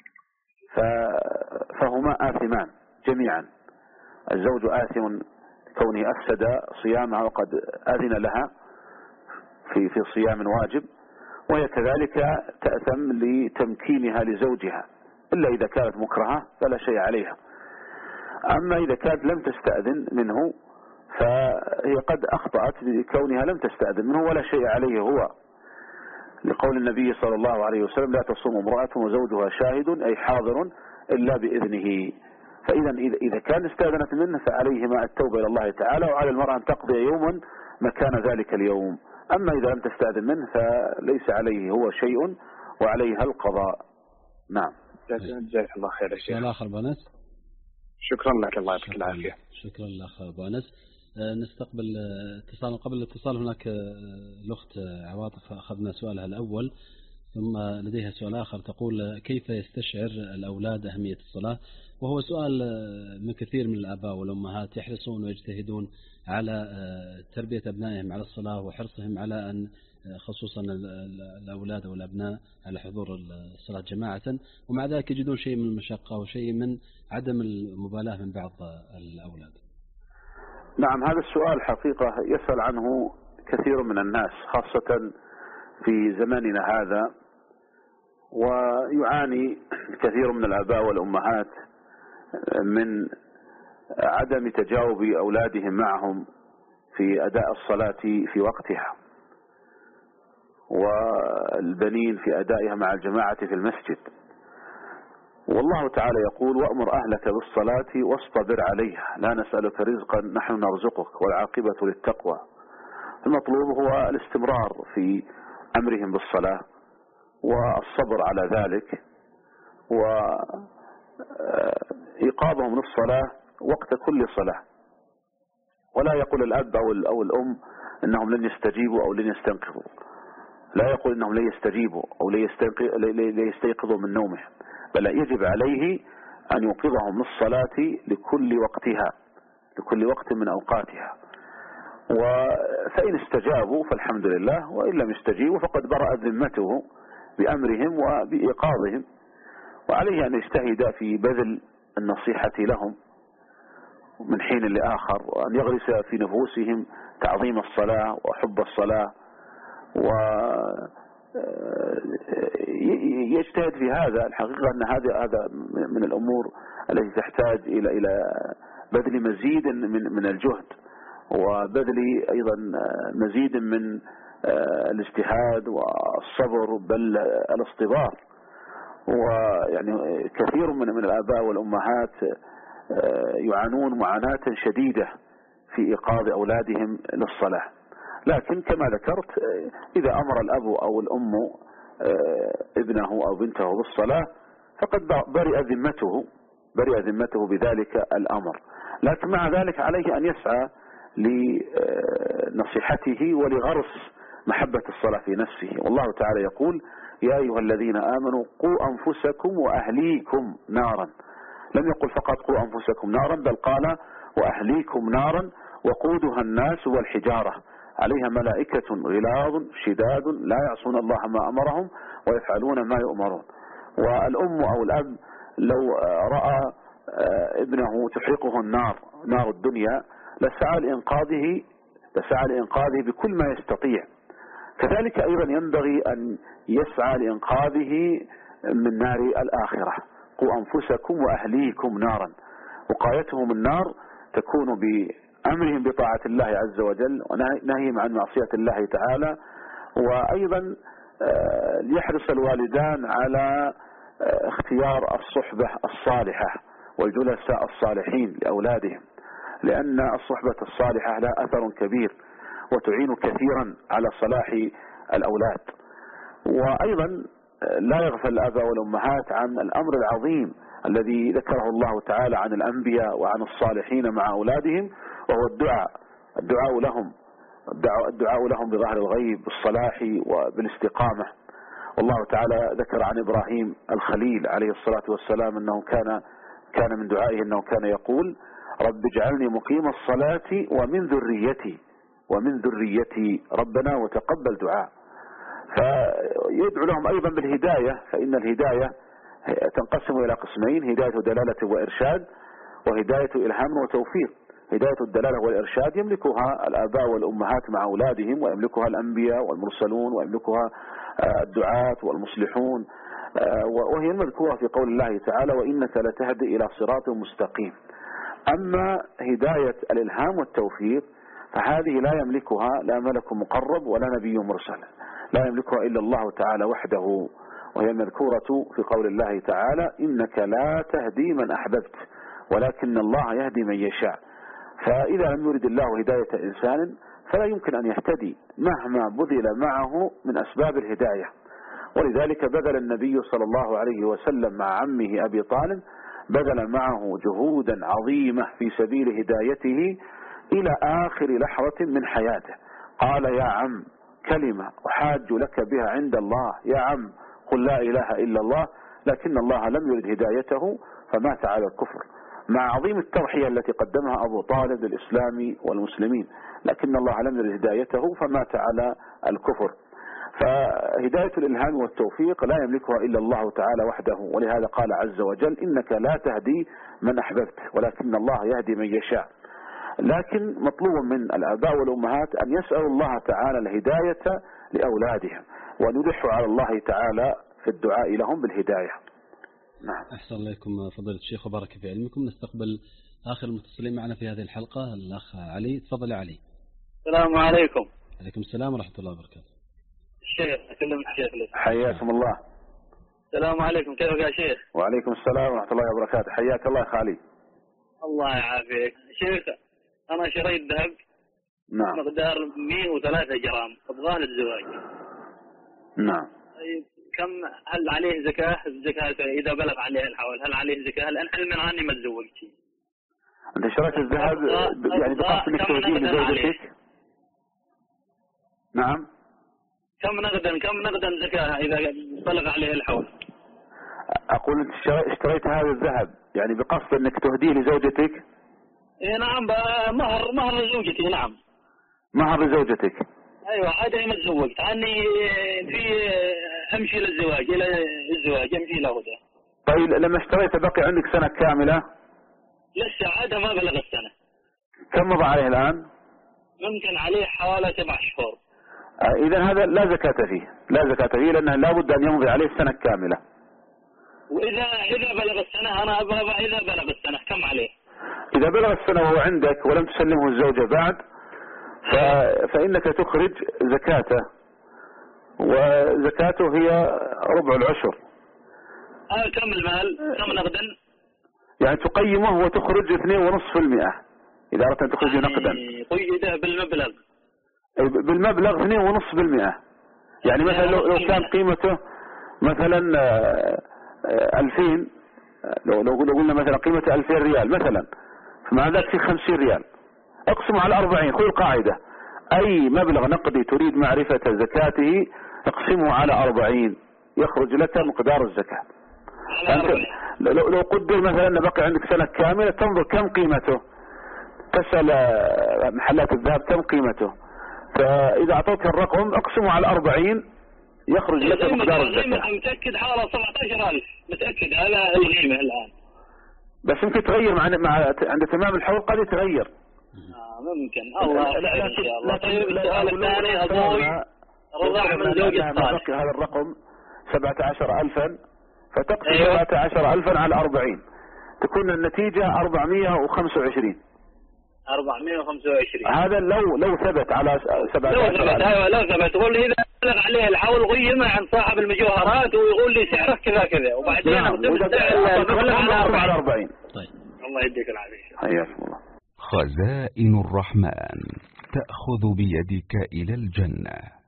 فهما آثمان جميعا، الزوج آثم كونه أفسد صيامها وقد أذن لها في في صيام واجب، وهي كذلك تأثم لتمكينها لزوجها، إلا إذا كانت مكرهة فلا شيء عليها. أما إذا كانت لم تستأذن منه فهي قد أخطأت بكونها لم تستأذن منه ولا شيء عليه هو، لقول النبي صلى الله عليه وسلم لا تصوم امرأة وزوجها شاهد أي حاضر إلا بإذنه. فإذا إذا كان استأذنت منه فعليهما التوبة إلى الله تعالى، وعلى المرأة أن تقضي يوما مكان ذلك اليوم. أما إذا لم تستأذن منه فليس عليه هو شيء وعليها القضاء. نعم. جزاك الله خير يا شيخ. الآخر بنات. شكرا لك، الله يعطيك العافية. شكرا لأخ أبو أنس. نستقبل اتصال. قبل الاتصال هناك الأخت عواطف أخذنا سؤالها الأول، ثم لديها سؤال آخر تقول: كيف يستشعر الأولاد أهمية الصلاة؟ وهو سؤال من كثير من الآباء والأمهات يحرصون ويجتهدون على تربية أبنائهم على الصلاة وحرصهم على أن خصوصا الأولاد أو الأبناء على حضور الصلاة جماعة، ومع ذلك يجدون شيء من المشقة وشيء من عدم المبالاة من بعض الأولاد. نعم، هذا السؤال حقيقة يسأل عنه كثير من الناس خاصة في زماننا هذا، ويعاني كثير من الآباء والأمهات من عدم تجاوب أولادهم معهم في أداء الصلاة في وقتها، والبنين في أدائها مع الجماعة في المسجد. والله تعالى يقول: وأمر أهلك بالصلاة واصطبر عليها لا نسألك رزقا نحن نرزقك والعاقبة للتقوى. المطلوب هو الاستمرار في أمرهم بالصلاة والصبر على ذلك، وإيقاظهم للصلاة وقت كل صلاة. ولا يقول الأب أو الأم إنهم لن يستجيبوا أو لن يستنقذوا، لا يقول إنهم لن يستجيبوا أو لن يستيقظوا من نومهم، بل يجب عليه أن يوقظهم للصلاة لكل وقتها، لكل وقت من أوقاتها. فإن استجابوا فالحمد لله، وإن لم يستجيبوا فقد برأت ذمته بأمرهم وبإيقاظهم، وعليه أن يجتهد في بذل النصيحة لهم من حين لآخر، وأن يغرس في نفوسهم تعظيم الصلاة وحب الصلاة، ويجتهد في هذا. الحقيقة أن هذا هذا من الأمور التي تحتاج إلى إلى بذل مزيد من من الجهد، وبذل أيضا مزيد من الاجتهاد والصبر بل الاصطبار. ويعني كثير من من الآباء والأمهات يعانون معاناة شديدة في إيقاظ أولادهم للصلاة، لكن كما ذكرت إذا أمر الأب أو الأم ابنه أو بنته بالصلاة فقد برئ ذمته برئ ذمته بذلك الأمر، لكن مع ذلك عليه أن يسعى لنصيحته ولغرس محبة الصلاة في نفسه. والله تعالى يقول: يا أيها الذين آمنوا قوا أنفسكم وأهليكم نارا. لم يقل فقط قوا أنفسكم نارا، بل قال وأهليكم نارا وقودها الناس والحجارة عليها ملائكة غلاظ شداد لا يعصون الله ما أمرهم ويفعلون ما يؤمرون. والأم أو الأب لو رأى ابنه تحرقه النار نار الدنيا لسعى لإنقاذه لسعى لإنقاذه بكل ما يستطيع. كذلك أيضا ينبغي أن يسعى لإنقاذه من نار الآخرة. قوا أنفسكم وأهليكم نارا. وقايتهم النار تكون بأمرهم بطاعة الله عز وجل ونهيهم عن معصية الله تعالى. وأيضا ليحرص الوالدان على اختيار الصحبة الصالحة والجلساء الصالحين لأولادهم، لأن الصحبة الصالحة لها أثر كبير وتعين كثيرا على صلاح الأولاد. وأيضا لا يغفل الآباء والأمهات عن الأمر العظيم الذي ذكره الله تعالى عن الأنبياء وعن الصالحين مع أولادهم، وهو الدعاء الدعاء لهم الدعاء لهم بظهر الغيب بالصلاح وبالاستقامة. والله تعالى ذكر عن إبراهيم الخليل عليه الصلاة والسلام أنه كان كان من دعائه أنه كان يقول: رب اجعلني مقيم الصلاة ومن ذريتي ومن ذريتي ربنا وتقبل دعاء. فيدعو لهم أيضا بالهداية، فإن الهداية تنقسم إلى قسمين: هداية دلالة وإرشاد، وهداية إلهام وتوفيق. هداية الدلالة والإرشاد يملكها الآباء والأمهات مع أولادهم، ويملكها الأنبياء والمرسلون، ويملكها الدعاة والمصلحون، وهي المذكورة في قول الله تعالى: وإنك لتهدي إلى صراط مستقيم. أما هداية الإلهام والتوفيق فهذه لا يملكها لا ملك مقرب ولا نبي مرسل، لا يملكها إلا الله تعالى وحده، وهي المذكورة في قول الله تعالى: إنك لا تهدي من أحببت ولكن الله يهدي من يشاء. فإذا لم يرد الله هداية إنسان فلا يمكن أن يهتدي مهما بذل معه من أسباب الهداية. ولذلك بذل النبي صلى الله عليه وسلم مع عمه أبي طالب بذل معه جهودا عظيمة في سبيل هدايته إلى آخر لحظة من حياته. قال يا عم كلمة أحاج لك بها عند الله، يا عم قل لا إله إلا الله، لكن الله لم يرد هدايته فمات على الكفر، مع عظيم التضحية التي قدمها أبو طالب للإسلام والمسلمين، لكن الله لم يرد هدايته فمات على الكفر. فهداية الإلهام والتوفيق لا يملكها إلا الله تعالى وحده، ولهذا قال عز وجل إنك لا تهدي من أحببت ولكن الله يهدي من يشاء. لكن مطلوب من الآباء والأمهات أن يسألوا الله تعالى الهداية لأولادهم، وأن يلحوا على الله تعالى في الدعاء لهم بالهداية. نعم. أحسن الله إليكم فضيلة الشيخ وبارك في علمكم. نستقبل آخر المتصلين معنا في هذه الحلقة الأخ علي. تفضل يا علي. السلام عليكم. عليكم السلام ورحمة الله وبركاته. الشيخ أكلم الشيخ لك. حياكم الله. السلام عليكم، كيفك يا شيخ؟ وعليكم السلام ورحمة الله وبركاته. حياك الله يا خالي. الله يعافيك. شيخ أنا شريت ذهب نعم مقدار مئة وثلاثة جرام أبغاه للزواج. نعم. كم هل عليه زكاة؟ الزكاة إذا بلغ عليه الحول هل عليه زكاة؟ لأن علما عني ما تزوجتي. أنت شريت الذهب يعني بقصد إنك تهديه لزوجتك؟ نعم. كم نقدا كم نقدا زكاة إذا بلغ عليه الحول؟ أقول أنت اشتريت هذا الذهب يعني بقصد إنك تهديه لزوجتك؟ إيه نعم، مهر مهر لزوجتي. نعم مهر لزوجتك. أيوة عادي ما تزوجت عني في أمشي للزواج إلى الزواج أمشي له ده. طيب لما اشتريت بقي عندك سنة كاملة؟ لسه عادة ما بلغ السنة. كم مضى عليه الآن؟ ممكن عليه حوالي سبع شهور. آه إذا هذا لا زكاة فيه، لا زكاة فيه لأنه لابد أن يمضي عليه السنة كاملة. وإذا إذا بلغ السنة أنا أبغى إذا بلغ السنة كم عليه؟ إذا بلغ السنة وهو عندك ولم تسلمه الزوجة بعد ف... فإنك تخرج زكاته، وزكاته هي ربع العشر. آه كم المال؟ كم نقدا؟ يعني تقيمه وتخرج اثنين ونصف في المئة إذا أردت أن تخرجه يعني نقدا. قيده بالمبلغ. بالمبلغ اثنين ونصف بالمئة. يعني مثلا لو, لو كان قيمته مثلا ألفين، لو لو قلنا مثلا قيمته ألفين ريال مثلا، فمع ذلك في خمسين ريال اقسموا على أربعين. خذ القاعدة أي مبلغ نقدي تريد معرفة زكاته اقسمه على أربعين يخرج لك مقدار الزكاة. لو, لو قدر مثلا أن بقي عندك سنة كاملة تنظر كم قيمته، تسأل محلات الذهب كم قيمته، فإذا أعطوك الرقم اقسمه على أربعين يخرج لك مقدار الزكاة. متأكد حوالي سبعة عشر ألف متأكد على القيمة الآن، بس يمكن تغير مع مع عند تمام الحول قد يتغير. آه ممكن. الله لا إن شاء الله. طيب السؤال الثاني أبوي رضع من زوجة صالح. هذا الرقم سبعة عشر ألفا فتقسم أيوة. سبعة عشر ألفا على أربعين تكون النتيجة أربعمائة وخمسة وعشرين. أربعمائة وخمسة وعشرين هذا لو لو ثبت على سبعة عشر ألف. لو ثبت أيوة لو ثبت. تقول إذا بلغ عليه الحول قيمة عن صاحب المجوهرات ويقول لي سعره كذا كذا وبعدين أقدم على أربعين. طيب الله يديك العافية. حياكم الله. خزائن الرحمن تأخذ بيدك إلى الجنة.